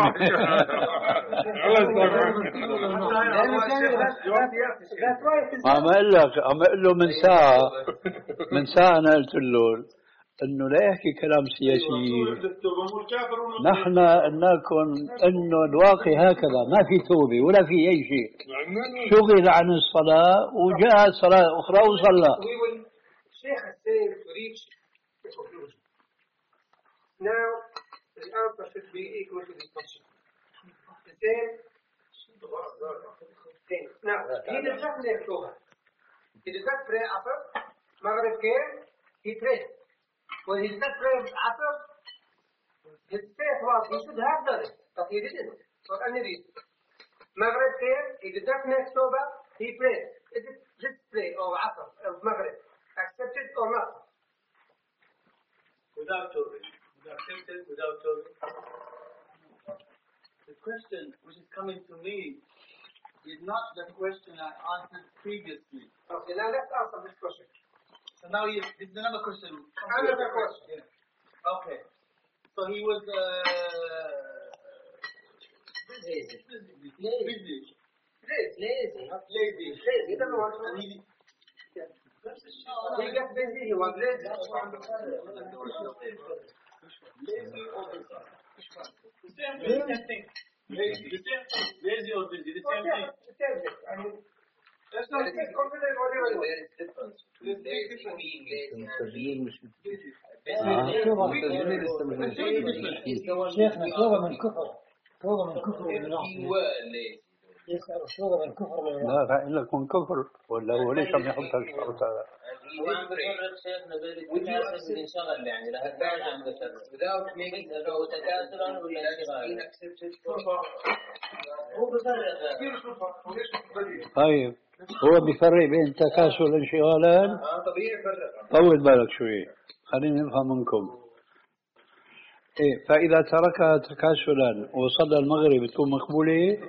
عم اقول لك عم اقول له من ساعه من ساعه انا قلت له انه لا يحكي كلام سياسي. نحن قلنا لكم انه الواقع هكذا، ما في توبه ولا في اي شيء، شغل عن الصلاه وجاء صلاه اخرى وصلى. الشيخ السيد reach the conclusion. Now the answer should be equal to the question. The same thing. Now he did not pray Tawbah. He did not pray Asr. Maghrib came, he prayed. When he did not pray Asr, his faith was he should have done it, but he didn't for any reason. Maghrib came, he did not make Tawbah, he prayed. Is it this prayer of Asr, of Maghrib, accepted or not? Without Tawbah. Accepted without Tawbah. The question which is coming to me is not the question I answered previously. Okay, now let's answer this question. So now he, this is another question. Another question. Yeah. Okay. So he was uh, Lazy. busy. Lazy. Busy. Lazy. Lazy. Lazy. He doesn't want to. And he, He got busy, he was lazy. lazy or busy? The same thing. The same thing. Lazy. The same thing. Lazy or busy. The same thing. The same thing. I mean, that's not it's considered whatever you want. There is difference. There's big difference. Being lazy and being busy. شيخنا توبة من كفر توبة من كفر If he were lazy. يسأل توبة من كفر لا قايل لك من كفر ولا هو ليش عم يحط هالشرط هذا؟ وعم بفرق شيخنا بين التكاسل اللي انشغل يعني لها الثاني عم بفرق without making a هو تكاسلا ولا انشغال هو بفرق. طيب هو بيفرق بين تكاسل وانشغالات. اه طبيعي يفرق. طول بالك شوي خلينا نفهم منكم. إيه فإذا تركها تكاسلا وصلى المغرب تكون مقبولة،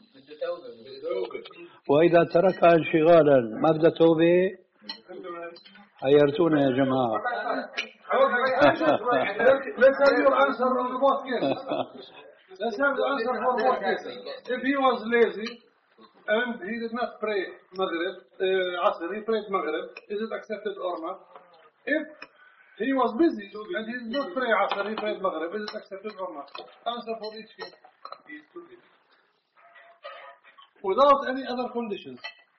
وإذا تركها انشغالا ما بدها توبة. حيرتونا يا جماعة. Let's have your answer on both cases. Let's have the answer for both cases. If he was lazy and he did not pray Maghrib, uh, Asr, he prayed Maghrib, is it accepted or not? If he was busy and he did not pray Asr, he prayed Maghrib, is it accepted or not? Answer for each case. Without any other conditions.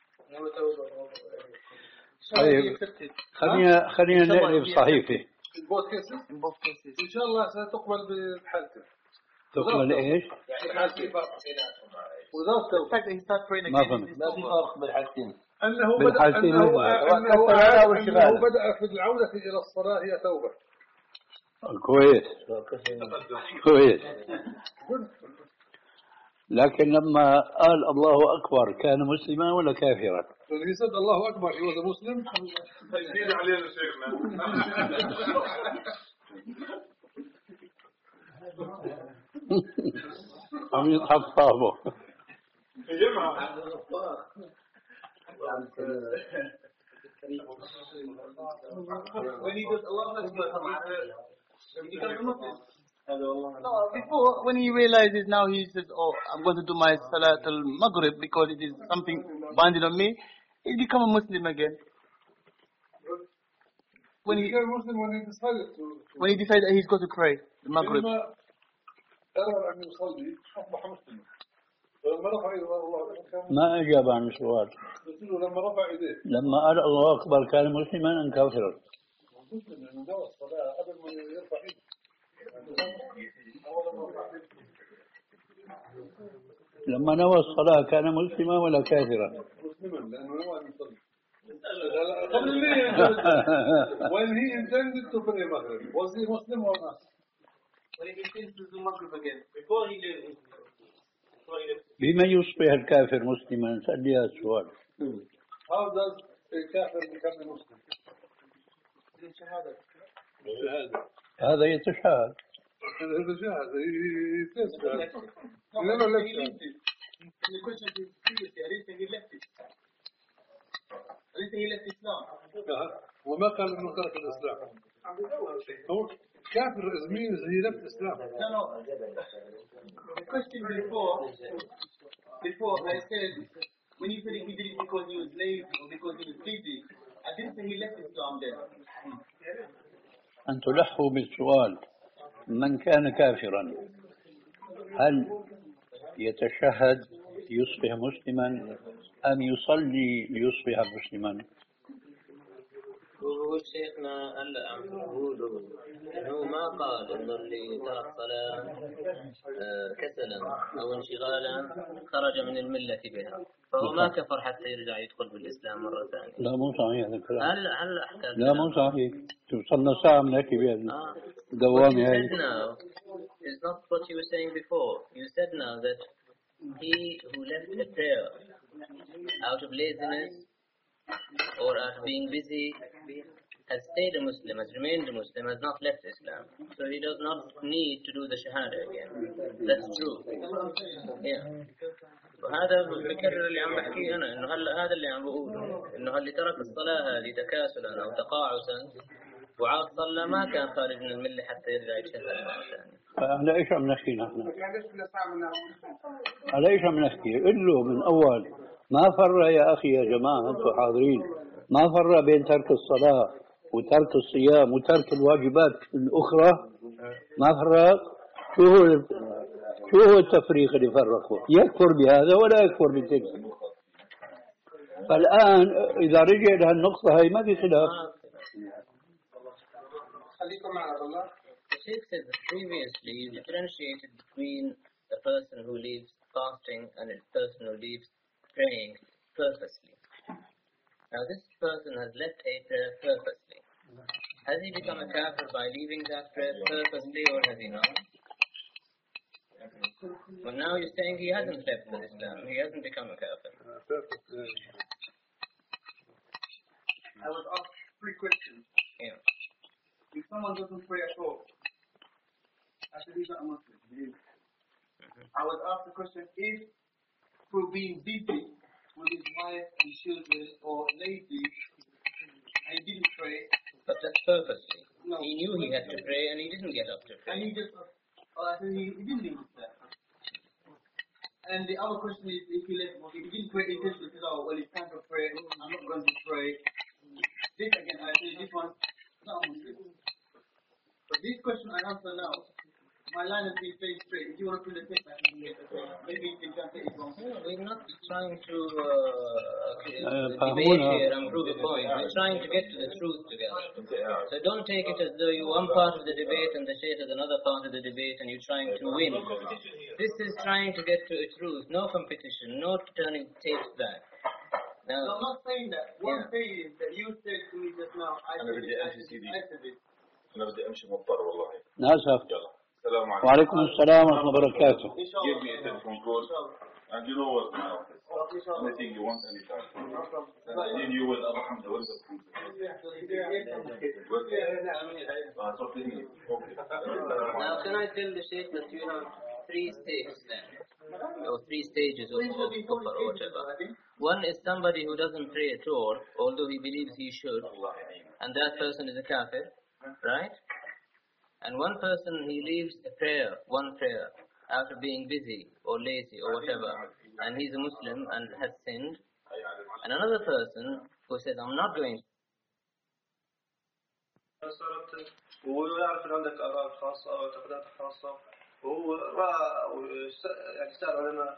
طيب خلينا خلينا نقلب صحيفة. In both cases? In both cases. إن شاء الله ستقبل بحالته. تقبل إيش؟ Without The fact that he started praying ما again فهمت. is ما في فرق بالحالتين. أنه بدأ بالحالتين أنه هذا. أنه عاد- أنه بدأ في العودة إلى الصلاة هي توبة. كويس كويس. لكن لما قال الله أكبر كان مسلما ولا كافرا؟ When he said الله أكبر he was a Muslim. تجديد علينا شيخنا. عم يضحك صاحبه. يا جماعة. when he does Allah Akbar, he becomes a Muslim. No, before, when he realizes now, he says, oh, I'm going to do my Salat al-Maghrib because it is something binding on me, he become a Muslim again. When he, became Muslim when he decided to. when he decided that he's going to pray the Maghrib. لما قرر أن يصلي أصبح مسلما. ولما رفع يده الله أكبر. ما أجاب عن السؤال. قلت له لما رفع يديه. لما قال الله أكبر كان مسلما أم كافرا؟ مسلم لأنه جوز الصلاة قبل ما يرفع يده. لما نوى الصلاة كان مسلما ولا كافرا؟ مسلما لأنه نوى أن يصلي. When he intended to pray Maghrib, was he Muslim or not? When he intends to do Maghrib again, before he did it, بما يصبح الكافر مسلما؟ سأل لي هذا السؤال. How does a kafir become a Muslim? هذا يتشهد. يتشهد. يتشهد. Never left it. The question is seriously. I didn't think he left it. I didn't think he left Islam. وما قال إنه ترك الإسلام. هو كافر is means he left Islam. No, no. The question before, before I said, when you said he did it because he was lazy or because he was busy, I didn't say he left Islam then. أن تلحوا بالسؤال من كان كافرا هل يتشهد يصبح مسلما أم يصلي ليصبح مسلما؟ هو شيخنا هلا عم تقولوا انه ما قال انه اللي ترك صلاه كسلا او انشغالا خرج من المله بها، فهو ما كفر حتى يرجع يدخل بالاسلام مره ثانيه. لا مو صحيح هذا الكلام. هلا هلا احكي لا مو صحيح. توصلنا ساعه من هيك بهذا دوامي هاي. It's not what you were saying before. You said now that he who left a prayer out of laziness or out of being busy has stayed a Muslim, has remained a Muslim, has not left Islam. So he does not need to do the Shahada again. That's true. Yeah. وهذا بكرر اللي عم بحكيه أنا، إنه هلا هذا اللي عم بقوله، إنه اللي ترك الصلاة هذه تكاسلا أو تقاعسا وعاد صلى ما كان خارج من الملة حتى يرجع يشهد مرة ثانية. على إيش عم نحكي نحن؟ على إيش عم نحكي؟ قل له من أول ما فرق يا أخي يا جماعة أنتم حاضرين، ما فرق بين ترك الصلاة وترك الصيام وترك الواجبات الأخرى، ما فرق. شو هو شو هو التفريق اللي فرقه؟ يكفر بهذا ولا يكفر بتلك. فالآن إذا رجع لها النقطة هاي ما في خلاف. The Sheikh said that previously you differentiated between a person who leaves fasting and a person who leaves praying purposely. Now this person has left a prayer purposely. Has he become a kafir by leaving that prayer purposely or has he not? But now you're saying he hasn't left Islam, he hasn't become a kafir. I was asked three questions. Yeah. If someone doesn't pray at all, I said he's not a Muslim. Mm-hmm. I was asked the question, if through being busy with his wife and children or lazy and he didn't pray. But that's purposely. No. He knew he had to pray and he didn't get up to pray. And he just, oh, I said he, he didn't leave that. And the other question is, if he left, if he didn't pray intentionally, he said, oh, well, it's time to pray, I'm not going to pray. This again, I say this one, not a Muslim. But this question I answer now, my line has been very straight. If you want to put the text, I can get the text. Maybe you can translate it wrong. No, we're not trying to uh, uh, debate here and prove a point. We're trying to get to the truth together. So don't take it as though you're one part of the debate and the Shaykh is another part of the debate and you're trying to win. This is trying to get to a truth. No competition, no turning tapes back. Now, no, I'm not saying that. What yeah. I'm saying is that you said to me just now, I said it, I said it, I said it. أنا بدي أمشي مضطر والله. ناسف. السلام عليكم. وعليكم السلام ورحمة الله وبركاته. Give me a telephone call, and you know what my office. Anything you want, anytime. And I need you with Abu Hamza. What is it? Now, can I tell the Shaykh that you have three stages then? Or three stages of kufr or whatever. One is somebody who doesn't pray at all, although he believes he should, and that person is a kafir, right? And one person, he leaves a prayer, one prayer, out of being busy or lazy or whatever, and he's a Muslim and has sinned. And another person who says, I'm not going to. وهو يعرف ان عندك آراء خاصة أو اعتقادات خاصة، وهو رأى يعني سأل علماء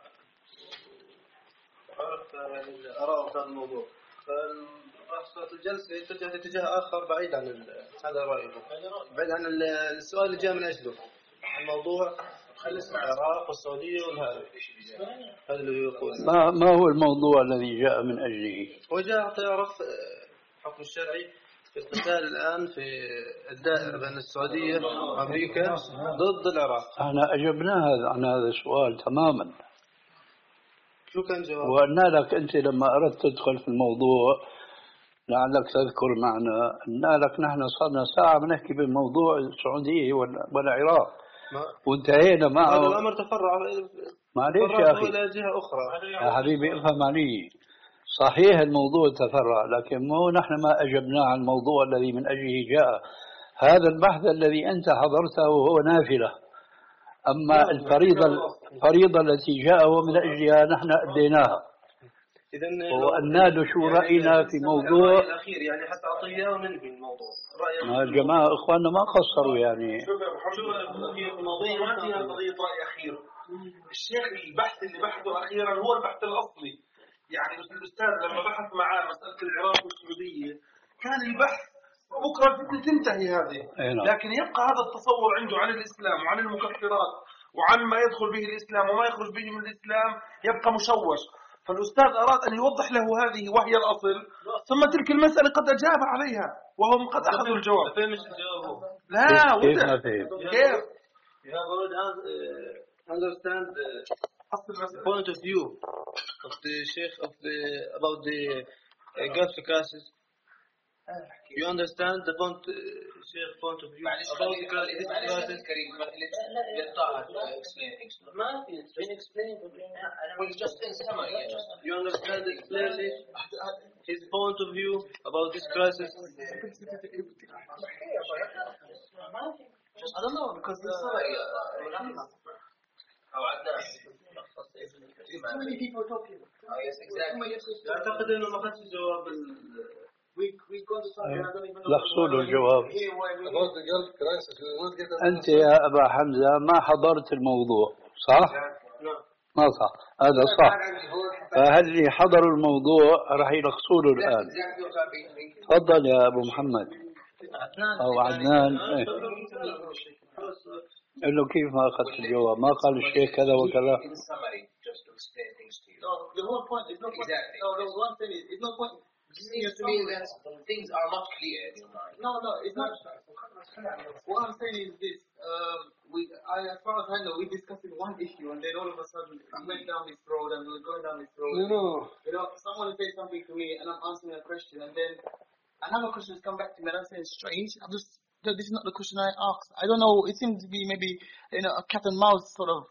عرف يعني آراء في هذا الموضوع، فصارت الجلسة يتجه لاتجاه آخر بعيد عن هذا رأيه، بعيد عن السؤال اللي جاء من أجله، الموضوع العراق والسعودية والهذا، هذا اللي يقول. ما ما هو الموضوع الذي جاء من أجله؟ هو جاء يعرف الحكم الشرعي في القتال الآن في الدائرة بين السعودية وأمريكا ضد العراق. احنا أجبنا هذا عن هذا السؤال تماما. شو كان جواب؟ وقلنا لك أنت لما أردت تدخل في الموضوع لعلك تذكر معنا، قلنا لك نحن صرنا ساعة بنحكي بالموضوع السعودية والعراق وانتهينا معه. هذا الأمر تفرع معليش يا أخي إلى جهة أخرى. يا حبيبي افهم علي، صحيح الموضوع تفرع، لكن مو نحن ما أجبناه عن الموضوع الذي من أجله جاء. هذا البحث الذي أنت حضرته هو نافلة، أما الفريضة الفريضة التي جاء ومن أجلها نحن أديناها. وقلنا له شو رأينا في موضوع الأخير، يعني حتى أعطيه وننهي الموضوع. الجماعة إخواننا ما قصروا يعني. شوف يا محمد، الموضوع ما فيها قضية رأي أخير. الشيخ البحث اللي بحثه أخيرا هو البحث الأصلي. يعني الأستاذ لما بحث معاه مسألة العراق والسعودية كان البحث بكرة الفتنة تنتهي هذه، لكن يبقى هذا التصور عنده عن الإسلام وعن المكفرات وعن ما يدخل به الإسلام وما يخرج به من الإسلام يبقى مشوش. فالأستاذ أراد أن يوضح له هذه وهي الأصل، ثم تلك المسألة قد أجاب عليها وهم قد أخذوا الجواب. لا وضح كيف You have already uh, understand the point of view of the Sheikh of the about the uh, Gulf crisis. You understand the point, uh, Sheikh point of view about the Gulf crisis. You understand it clearly. His point of view about this crisis. I don't know because this uh, too many people talking. Oh yes, exactly. أعتقد إنه ما أخذت جواب. We we go to something I don't even know. لخصوا له الجواب. About the Gulf crisis, we will not get an أنت يا أبا حمزة ما حضرت الموضوع صح؟ ما صح، هذا صح. فهل حضروا الموضوع راح يلخصوا له الآن. تفضل يا أبو محمد أو عدنان. إيه. قال له كيف ما أخذت الجواب؟ ما قال الشيخ كذا وكذا. No, the whole point is no point. Exactly. No, the one thing is, it's no point. It seems to me that things are not clear in your mind. No, no, it's not. What I'm saying is this. Um, we, I, as far as I know, we discussed one issue, and then all of a sudden we went down this road, and we were going down this road. No, no. You know, someone will say something to me, and I'm answering a question, and then another question has come back to me, and I'm saying, strange. I'm just, this is not the question I asked. I don't know. It seems to be maybe, you know, a cat and mouse sort of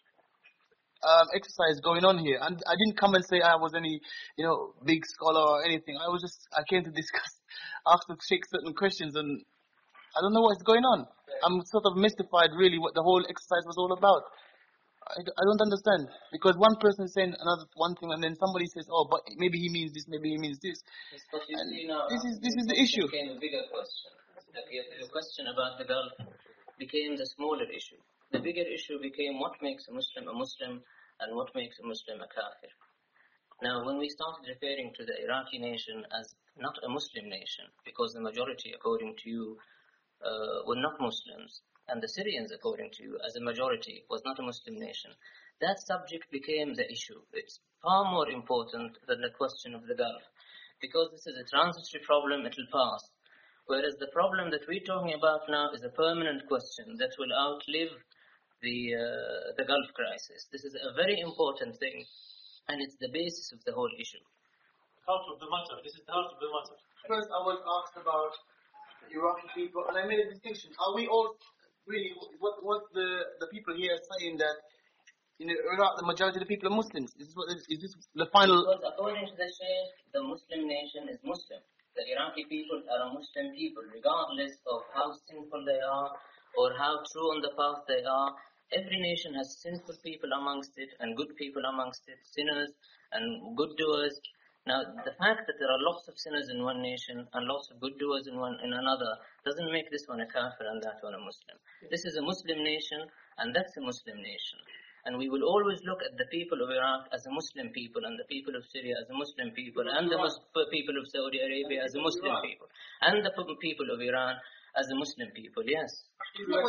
um, exercise going on here. And I didn't come and say I was any, you know, big scholar or anything. I was just, I came to discuss, ask the Sheikh certain questions, and I don't know what's going on. I'm sort of mystified, really, what the whole exercise was all about. I, I don't understand. Because one person is saying another one thing, and then somebody says, oh, but maybe he means this, maybe he means this. But you see now, this is this is the issue. Became a bigger question. The question about the Gulf became the smaller issue. The bigger issue became what makes a Muslim a Muslim and what makes a Muslim a kafir. Now, when we started referring to the Iraqi nation as not a Muslim nation, because the majority, according to you, uh, were not Muslims, and the Syrians, according to you, as a majority, was not a Muslim nation, that subject became the issue. It's far more important than the question of the Gulf, because this is a transitory problem, it will pass. Whereas the problem that we're talking about now is a permanent question that will outlive the uh, the Gulf crisis. This is a very important thing, and it's the basis of the whole issue. Heart of the matter. This is the heart of the matter. First, I was asked about Iraqi people, and I made a distinction. Are we all really? What what the the people here are saying that in Iraq the majority of the people are Muslims? Is this what is, is this the final? Because according to the Shaykh, the Muslim nation is Muslim. The Iraqi people are a Muslim people, regardless of how sinful they are or how true on the path they are. Every nation has sinful people amongst it and good people amongst it, sinners and good doers. Now, the fact that there are lots of sinners in one nation and lots of good doers in one in another doesn't make this one a kafir and that one a Muslim. This is a Muslim nation and that's a Muslim nation. And we will always look at the people of Iraq as a Muslim people, and the people of Syria as a Muslim people, and the Mus- people of Saudi Arabia as a Muslim people, and the people of Iran as a Muslim people, yes. Huh?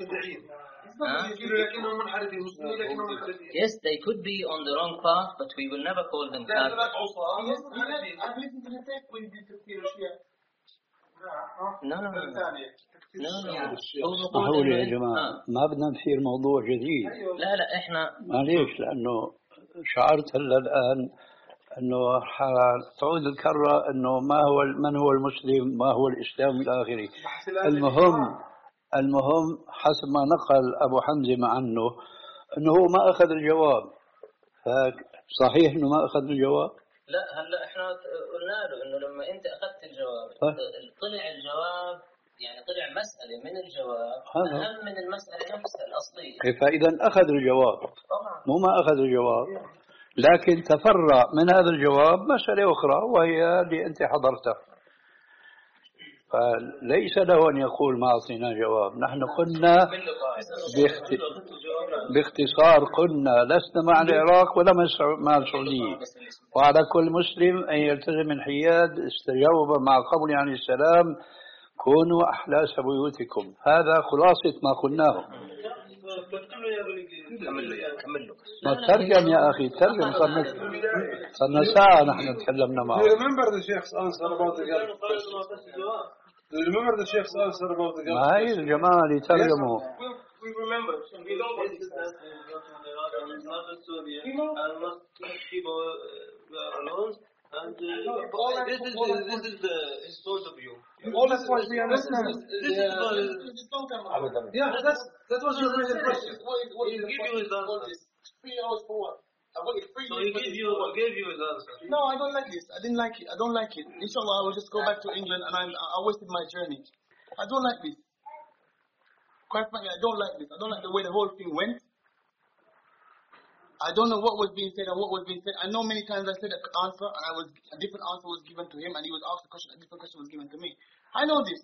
Yes, they could be on the wrong path, but we will never call them kafir. No, no, no. No, no. اسمحوا لي يا جماعة، ما بدنا نثير موضوع جديد. لا لا احنا معليش، لأنه شعرت هلا الآن أنه تعود الكرة أنه ما هو من هو المسلم ما هو الإسلام إلى آخره. المهم المهم حسب ما نقل أبو حمزة عنه أنه هو ما أخذ الجواب. صحيح أنه ما أخذ الجواب؟ لا هلا احنا قلنا له انه لما انت اخذت الجواب طلع الجواب يعني طلع مسألة من الجواب اهم من المسألة نفسها الاصلية. فاذا اخذ الجواب طبعا مو ما اخذ الجواب، لكن تفرع من هذا الجواب مسألة اخرى وهي اللي انت حضرتها. فليس له ان يقول ما اعطينا جواب. نحن قلنا باخت... باختصار قلنا لسنا مع العراق ولا مع السعودية، وعلى كل مسلم أن يلتزم الحياد. استجوب مع قول عليه السلام كونوا أحلاس بيوتكم. هذا خلاصة ما قلناه. ما ترجم يا أخي ترجم. صرنا ساعة نحن تكلمنا معه. Do you remember the Sheikh's answer about the girl? Do you remember the Sheikh's answer about the girl? ما هي الجماعة اللي ترجموا. We remember. We don't want this that is not in Syria and must keep people alone. And uh, this is the, this is the his point of view. All that's what we understand. This is the yeah, that's that was your original question. He give you his answer. Three hours for what? I wanted three So he gave you gave you his answer. No, I don't like this. I didn't like it. I don't like it. Inshallah, I will just go back to England, and I'm I wasted my journey. I don't like this. Quite frankly, I don't like this. I don't like the way the whole thing went. I don't know what was being said and what was being said. I know many times I said an answer and I was a different answer was given to him, and he was asked a question, a different question was given to me. I know this.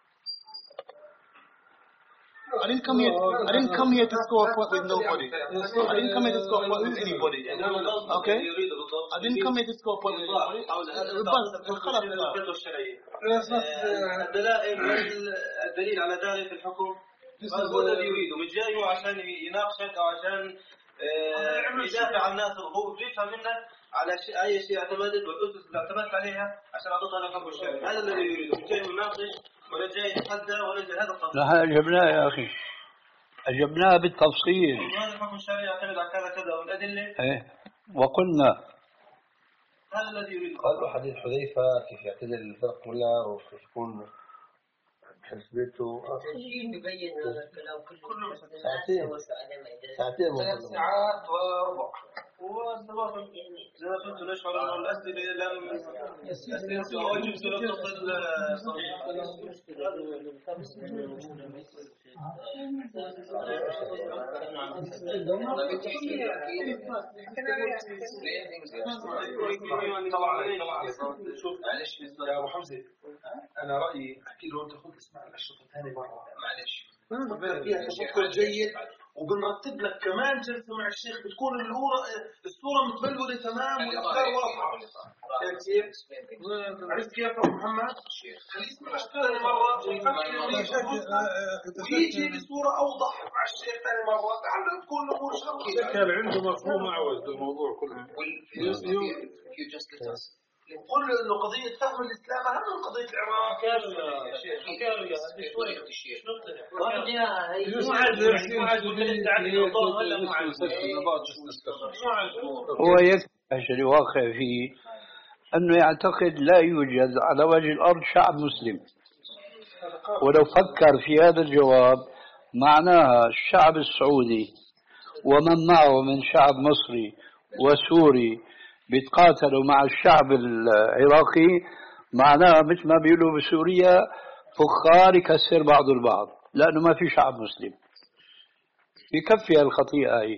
I didn't come here. To, I didn't come here to score a point with nobody. I didn't come here to score a point with anybody. Okay? I didn't come here to score a point with anybody. الدلائل الدليل على ذلك في الحكم هو الذي يريده. مش جاي هو عشان يناقشك او عشان يدافع عن الناس. هو بيفهم منك على شيء اي شيء اعتمدت والاسس اللي اعتمدت عليها عشان اعطيتها لك الحكم الشرعي. هذا الذي يريده. مش جاي يناقش ولا جاي يتحدى ولا جاي. هذا القصد. لا أجبناه يا أخي، أجبناه بالتفصيل. هذا الحكم الشرعي يعتمد على كذا كذا والأدلة. إيه وقلنا هذا الذي يريده. قالوا حديث حذيفة كيف يعتزل الفرق كلها وكيف يكون حلف بيته. يبين هذا الكلام كله. ساعتين ساعتين ثلاث ساعات وربع. والصراحة زي ما كنت نشعر إنه الأسئلة لم أسئلة وأجبت لم تصل شوف معلش يا أبو حمزة، أنا رأيي أحكي له أنت خذ اسمع الأشرطة ثاني مرة معلش فيها تفكر جيد، وبنرتب لك كمان جلسة مع الشيخ بتكون الصورة الصورة متبلورة تمام والأفكار واضحة. عرفت كيف أبو محمد؟ خليه يسمع ثاني مرة ويجي بصورة أوضح مع الشيخ ثاني مرة لعل تكون الأمور شرطية. كان عنده مفهوم أعوز الموضوع كله. وقل له إنه قضية فهم الإسلام أهم من قضية العراق. هو يكفي الواقع فيه أنه يعتقد لا يوجد على وجه الأرض شعب مسلم، ولو فكر في هذا الجواب معناها الشعب السعودي ومن معه من شعب مصري وسوري بيتقاتلوا مع الشعب العراقي، معناها مثل ما بيقولوا بسوريا فخار يكسر بعض البعض، لأنه ما في شعب مسلم. يكفي الخطيئة هي.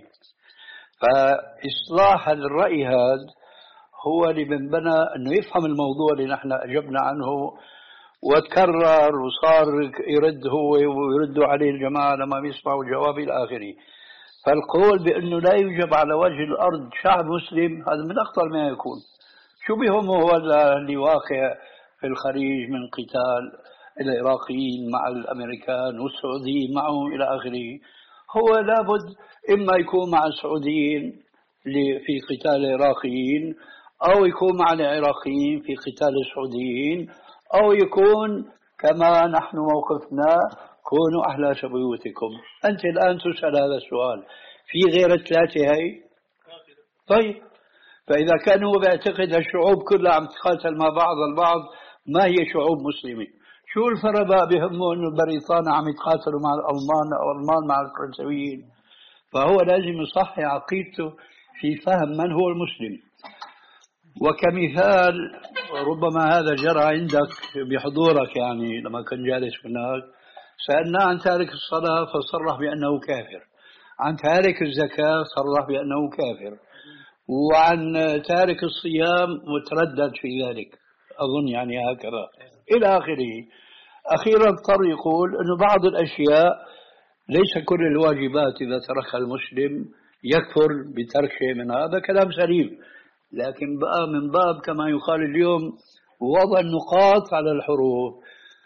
فإصلاح الرأي هذا هو اللي بنبنى أنه يفهم الموضوع اللي نحن أجبنا عنه، وتكرر وصار يرد هو ويردوا عليه الجماعة لما بيسمعوا الجواب إلى آخره. فالقول بأنه لا يوجد على وجه الأرض شعب مسلم هذا من أخطر ما يكون. شو بهم هو اللي واقع في الخليج من قتال العراقيين مع الأمريكان والسعوديين معهم إلى آخره. هو لابد إما يكون مع السعوديين في قتال العراقيين، أو يكون مع العراقيين في قتال السعوديين، أو يكون كما نحن موقفنا كونوا أحلاس بيوتكم. أنت الآن تسأل هذا السؤال، في غير الثلاثة هاي؟ طيب فإذا كان هو بيعتقد الشعوب كلها عم تقاتل مع بعض البعض، ما هي شعوب مسلمة؟ شو الفرق بقى بهمه إنه البريطان عم يتقاتلوا مع الألمان أو الألمان مع الفرنسويين؟ فهو لازم يصحح عقيدته في فهم من هو المسلم. وكمثال ربما هذا جرى عندك بحضورك، يعني لما كنت جالس هناك سألناه عن تارك الصلاة فصرح بأنه كافر، عن تارك الزكاة صرح بأنه كافر، وعن تارك الصيام متردد في ذلك، أظن يعني هكذا إلى آخره. أخيرا اضطر يقول أنه بعض الأشياء ليس كل الواجبات إذا تركها المسلم يكفر بترك شيء من هذا. كلام سليم، لكن بقى من باب كما يقال اليوم وضع النقاط على الحروف.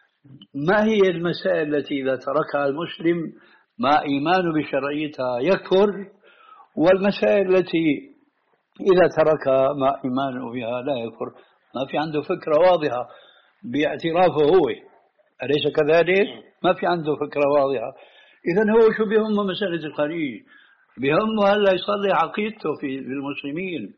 ما هي المسائل التي إذا تركها المسلم مع إيمانه بشرعيتها يكفر، والمسائل التي إذا تركها مع إيمانه بها لا يكفر؟ ما في عنده فكرة واضحة باعترافه هو، أليس كذلك؟ ما في عنده فكرة واضحة. إذن هو شو بهمه مسألة الخليج؟ بهمه هلا يصلي عقيدته في المسلمين.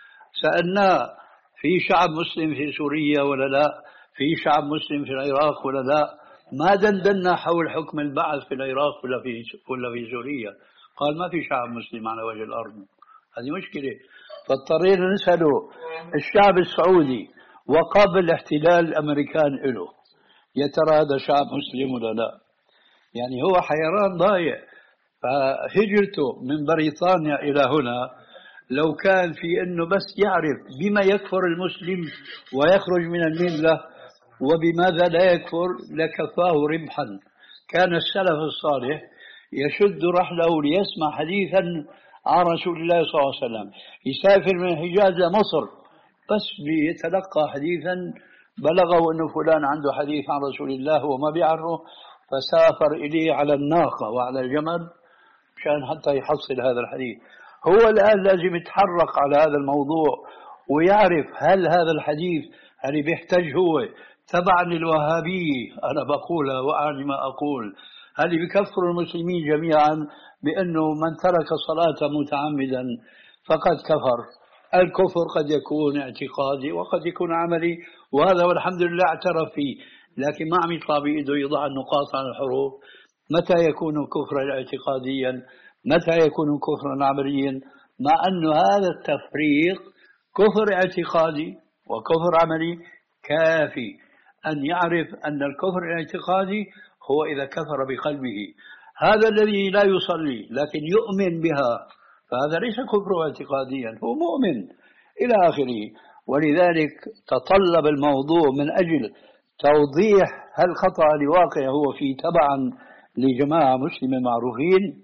سألناه في شعب مسلم في سوريا ولا لا؟ في شعب مسلم في العراق ولا لا؟ ما دندنا حول حكم البعث في العراق ولا في ولا في سوريا. قال ما في شعب مسلم على وجه الأرض. هذه مشكلة. فاضطرينا نسأله الشعب السعودي وقبل الاحتلال الأمريكان له، يا ترى هذا شعب مسلم ولا لا؟ يعني هو حيران ضايع. فهجرته من بريطانيا إلى هنا لو كان في أنه بس يعرف بما يكفر المسلم ويخرج من الملة وبماذا لا يكفر لكفاه ربحا. كان السلف الصالح يشد رحله ليسمع حديثا عن رسول الله صلى الله عليه وسلم، يسافر من الحجاز لمصر بس بيتلقى حديثا بلغه أنه فلان عنده حديث عن رسول الله وما بيعرفه، فسافر إليه على الناقة وعلى الجمل مشان حتى يحصل هذا الحديث. هو الآن لازم يتحرك على هذا الموضوع ويعرف هل هذا الحديث اللي بيحتاج هو تبعا للوهابية، أنا بقولها وأعني ما أقول، هل بيكفر المسلمين جميعا بأنه من ترك الصلاة متعمدا فقد كفر. الكفر قد يكون اعتقادي وقد يكون عملي، وهذا والحمد لله اعترف فيه، لكن ما عم يطلع بإيده يضع النقاط على الحروف. متى يكون كفرا اعتقاديا؟ متى يكون كفرا عمليا؟ مع أن هذا التفريق كفر اعتقادي وكفر عملي كافي أن يعرف أن الكفر الاعتقادي هو إذا كفر بقلبه. هذا الذي لا يصلي لكن يؤمن بها فهذا ليس كفر اعتقاديا، هو مؤمن إلى آخره. ولذلك تطلب الموضوع من أجل توضيح هل خطأ لواقع هو فيه تبعا لجماعة مسلمة معروفين.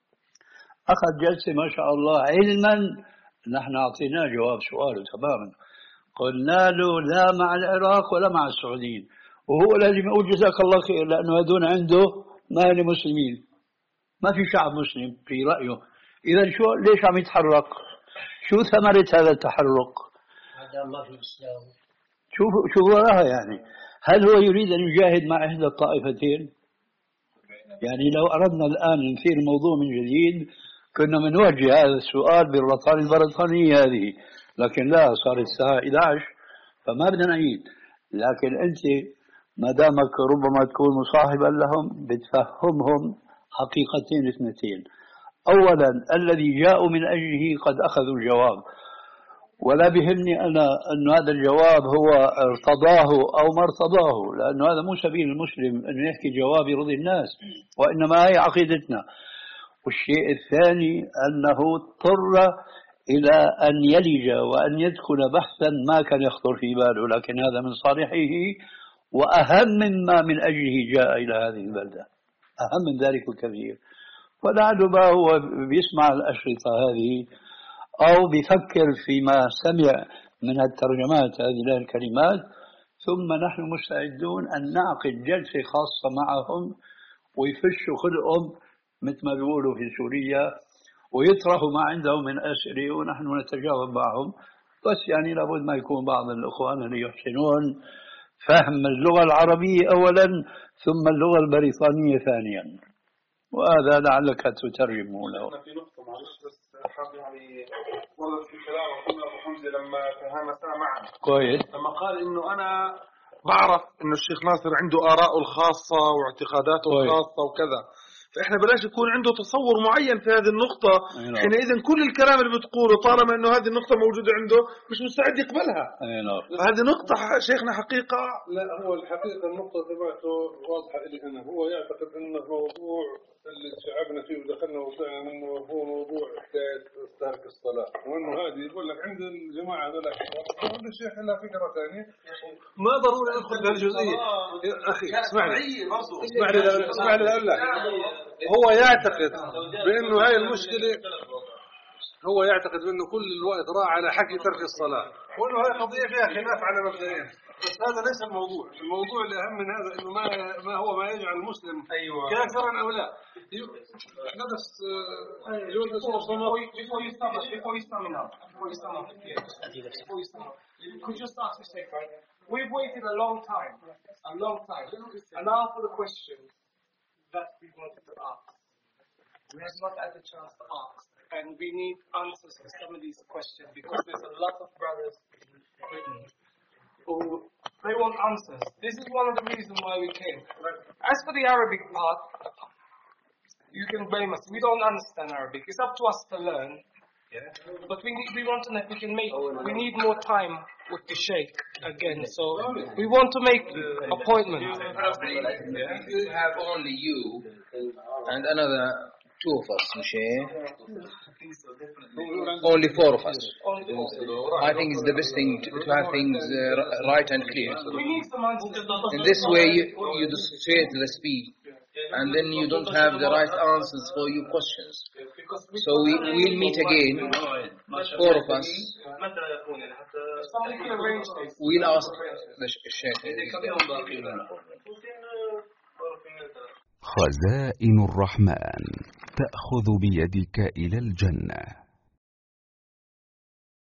أخذ جلسة ما شاء الله علما، نحن أعطيناه جواب سؤاله تماما، قلنا له لا مع العراق ولا مع السعوديين، وهو لازم يقول جزاك الله خير لأنه هذون عنده ما هم مسلمين، ما في شعب مسلم في رأيه. إذا شو ليش عم يتحرك؟ شو ثمرة هذا التحرك؟ هذا ما في إسلام. شو شو وراها يعني؟ هل هو يريد أن يجاهد مع إحدى الطائفتين؟ يعني لو أردنا الآن نثير الموضوع من جديد كنا بنوجه هذا السؤال بالرطانة البريطانية هذه، لكن لا، صار الساعة إحدى عشر فما بدنا نعيد. لكن أنت ما دامك ربما تكون مصاحبا لهم بتفهمهم حقيقتين اثنتين. أولا الذي جاءوا من أجله قد أخذوا الجواب، ولا بهمني أنا أن هذا الجواب هو ارتضاه أو ما ارتضاه، لأنه هذا مو سبيل المسلم أن يحكي جواب يرضي الناس، وإنما هي عقيدتنا. والشيء الثاني أنه اضطر إلى أن يلج وأن يدخل بحثا ما كان يخطر في باله، لكن هذا من صالحه وأهم مما من أجله جاء إلى هذه البلدة، أهم من ذلك الكثير. ولعله ما هو بيسمع الأشرطة هذه أو بيفكر فيما سمع من الترجمات هذه الكلمات، ثم نحن مستعدون أن نعقد جلسة خاصة معهم ويفشوا خلقهم مثل ما بيقولوا في سوريا ويطرحوا ما عندهم من أسئلة ونحن نتجاوب معهم. بس يعني لابد ما يكون بعض الأخوان اللي يحسنون فهم اللغة العربية أولا ثم اللغة البريطانية ثانيا، وهذا لعلك تترجمه له. في نقطة معلش بس حاب يعني والله لما تهامسنا معنا كويس. لما قال إنه أنا بعرف إنه الشيخ ناصر عنده آراءه الخاصة واعتقاداته كويس. الخاصة وكذا، فإحنا بلاش يكون عنده تصور معين في هذه النقطة. حينئذ كل الكلام اللي بتقوله طالما إنه هذه النقطة موجودة عنده مش مستعد يقبلها. هذه نقطة شيخنا حقيقة. لا هو الحقيقة النقطة تبعته واضحة لي أنا. هو يعتقد أن الموضوع اللي شعبنا فيه ودخلنا وطلعنا منه هو موضوع حكاية ترك الصلاة، وإنه هذه يقول لك عند الجماعة هذول عند الشيخ لها فكرة ثانية. ما ضروري ندخل بهالجزئية يا أخي. اسمعني اسمعني اسمعني أقول لك هو يعتقد بأنه هاي المشكلة، هو يعتقد بأنه كل الوقت راح على حكي ترك الصلاة، وإنه هاي قضية فيها خلاف على مبدئين. بس هذا ليس الموضوع. الموضوع اللي أهم من هذا إنه ما ما هو ما يجعل المسلم أيوة. كافرا أو لا. بس before you start, before you start now, before you start now, before you start now, could you start to say, right? We've waited a long time, a long time, and now for the questions that we wanted to ask. We have not had the chance to ask, and we need answers to some of these questions because there's a lot of brothers who they want answers. This is one of the reasons why we came. As for the Arabic part, you can blame us. We don't understand Arabic. It's up to us to learn. Yeah. But we need, we want to know if we can make. We need more time with the Sheikh again. So we want to make appointments. You have only you and another two of us, Sheikh. Only four of us. I think it's the best thing to, to have things uh, right and clear. In this way, you, you just straight the speed, and then you don't have the right answers for your questions. So we will meet again, four of us. We'll ask the Sheikh. خزائن الرحمن تأخذ بيدك إلى الجنة.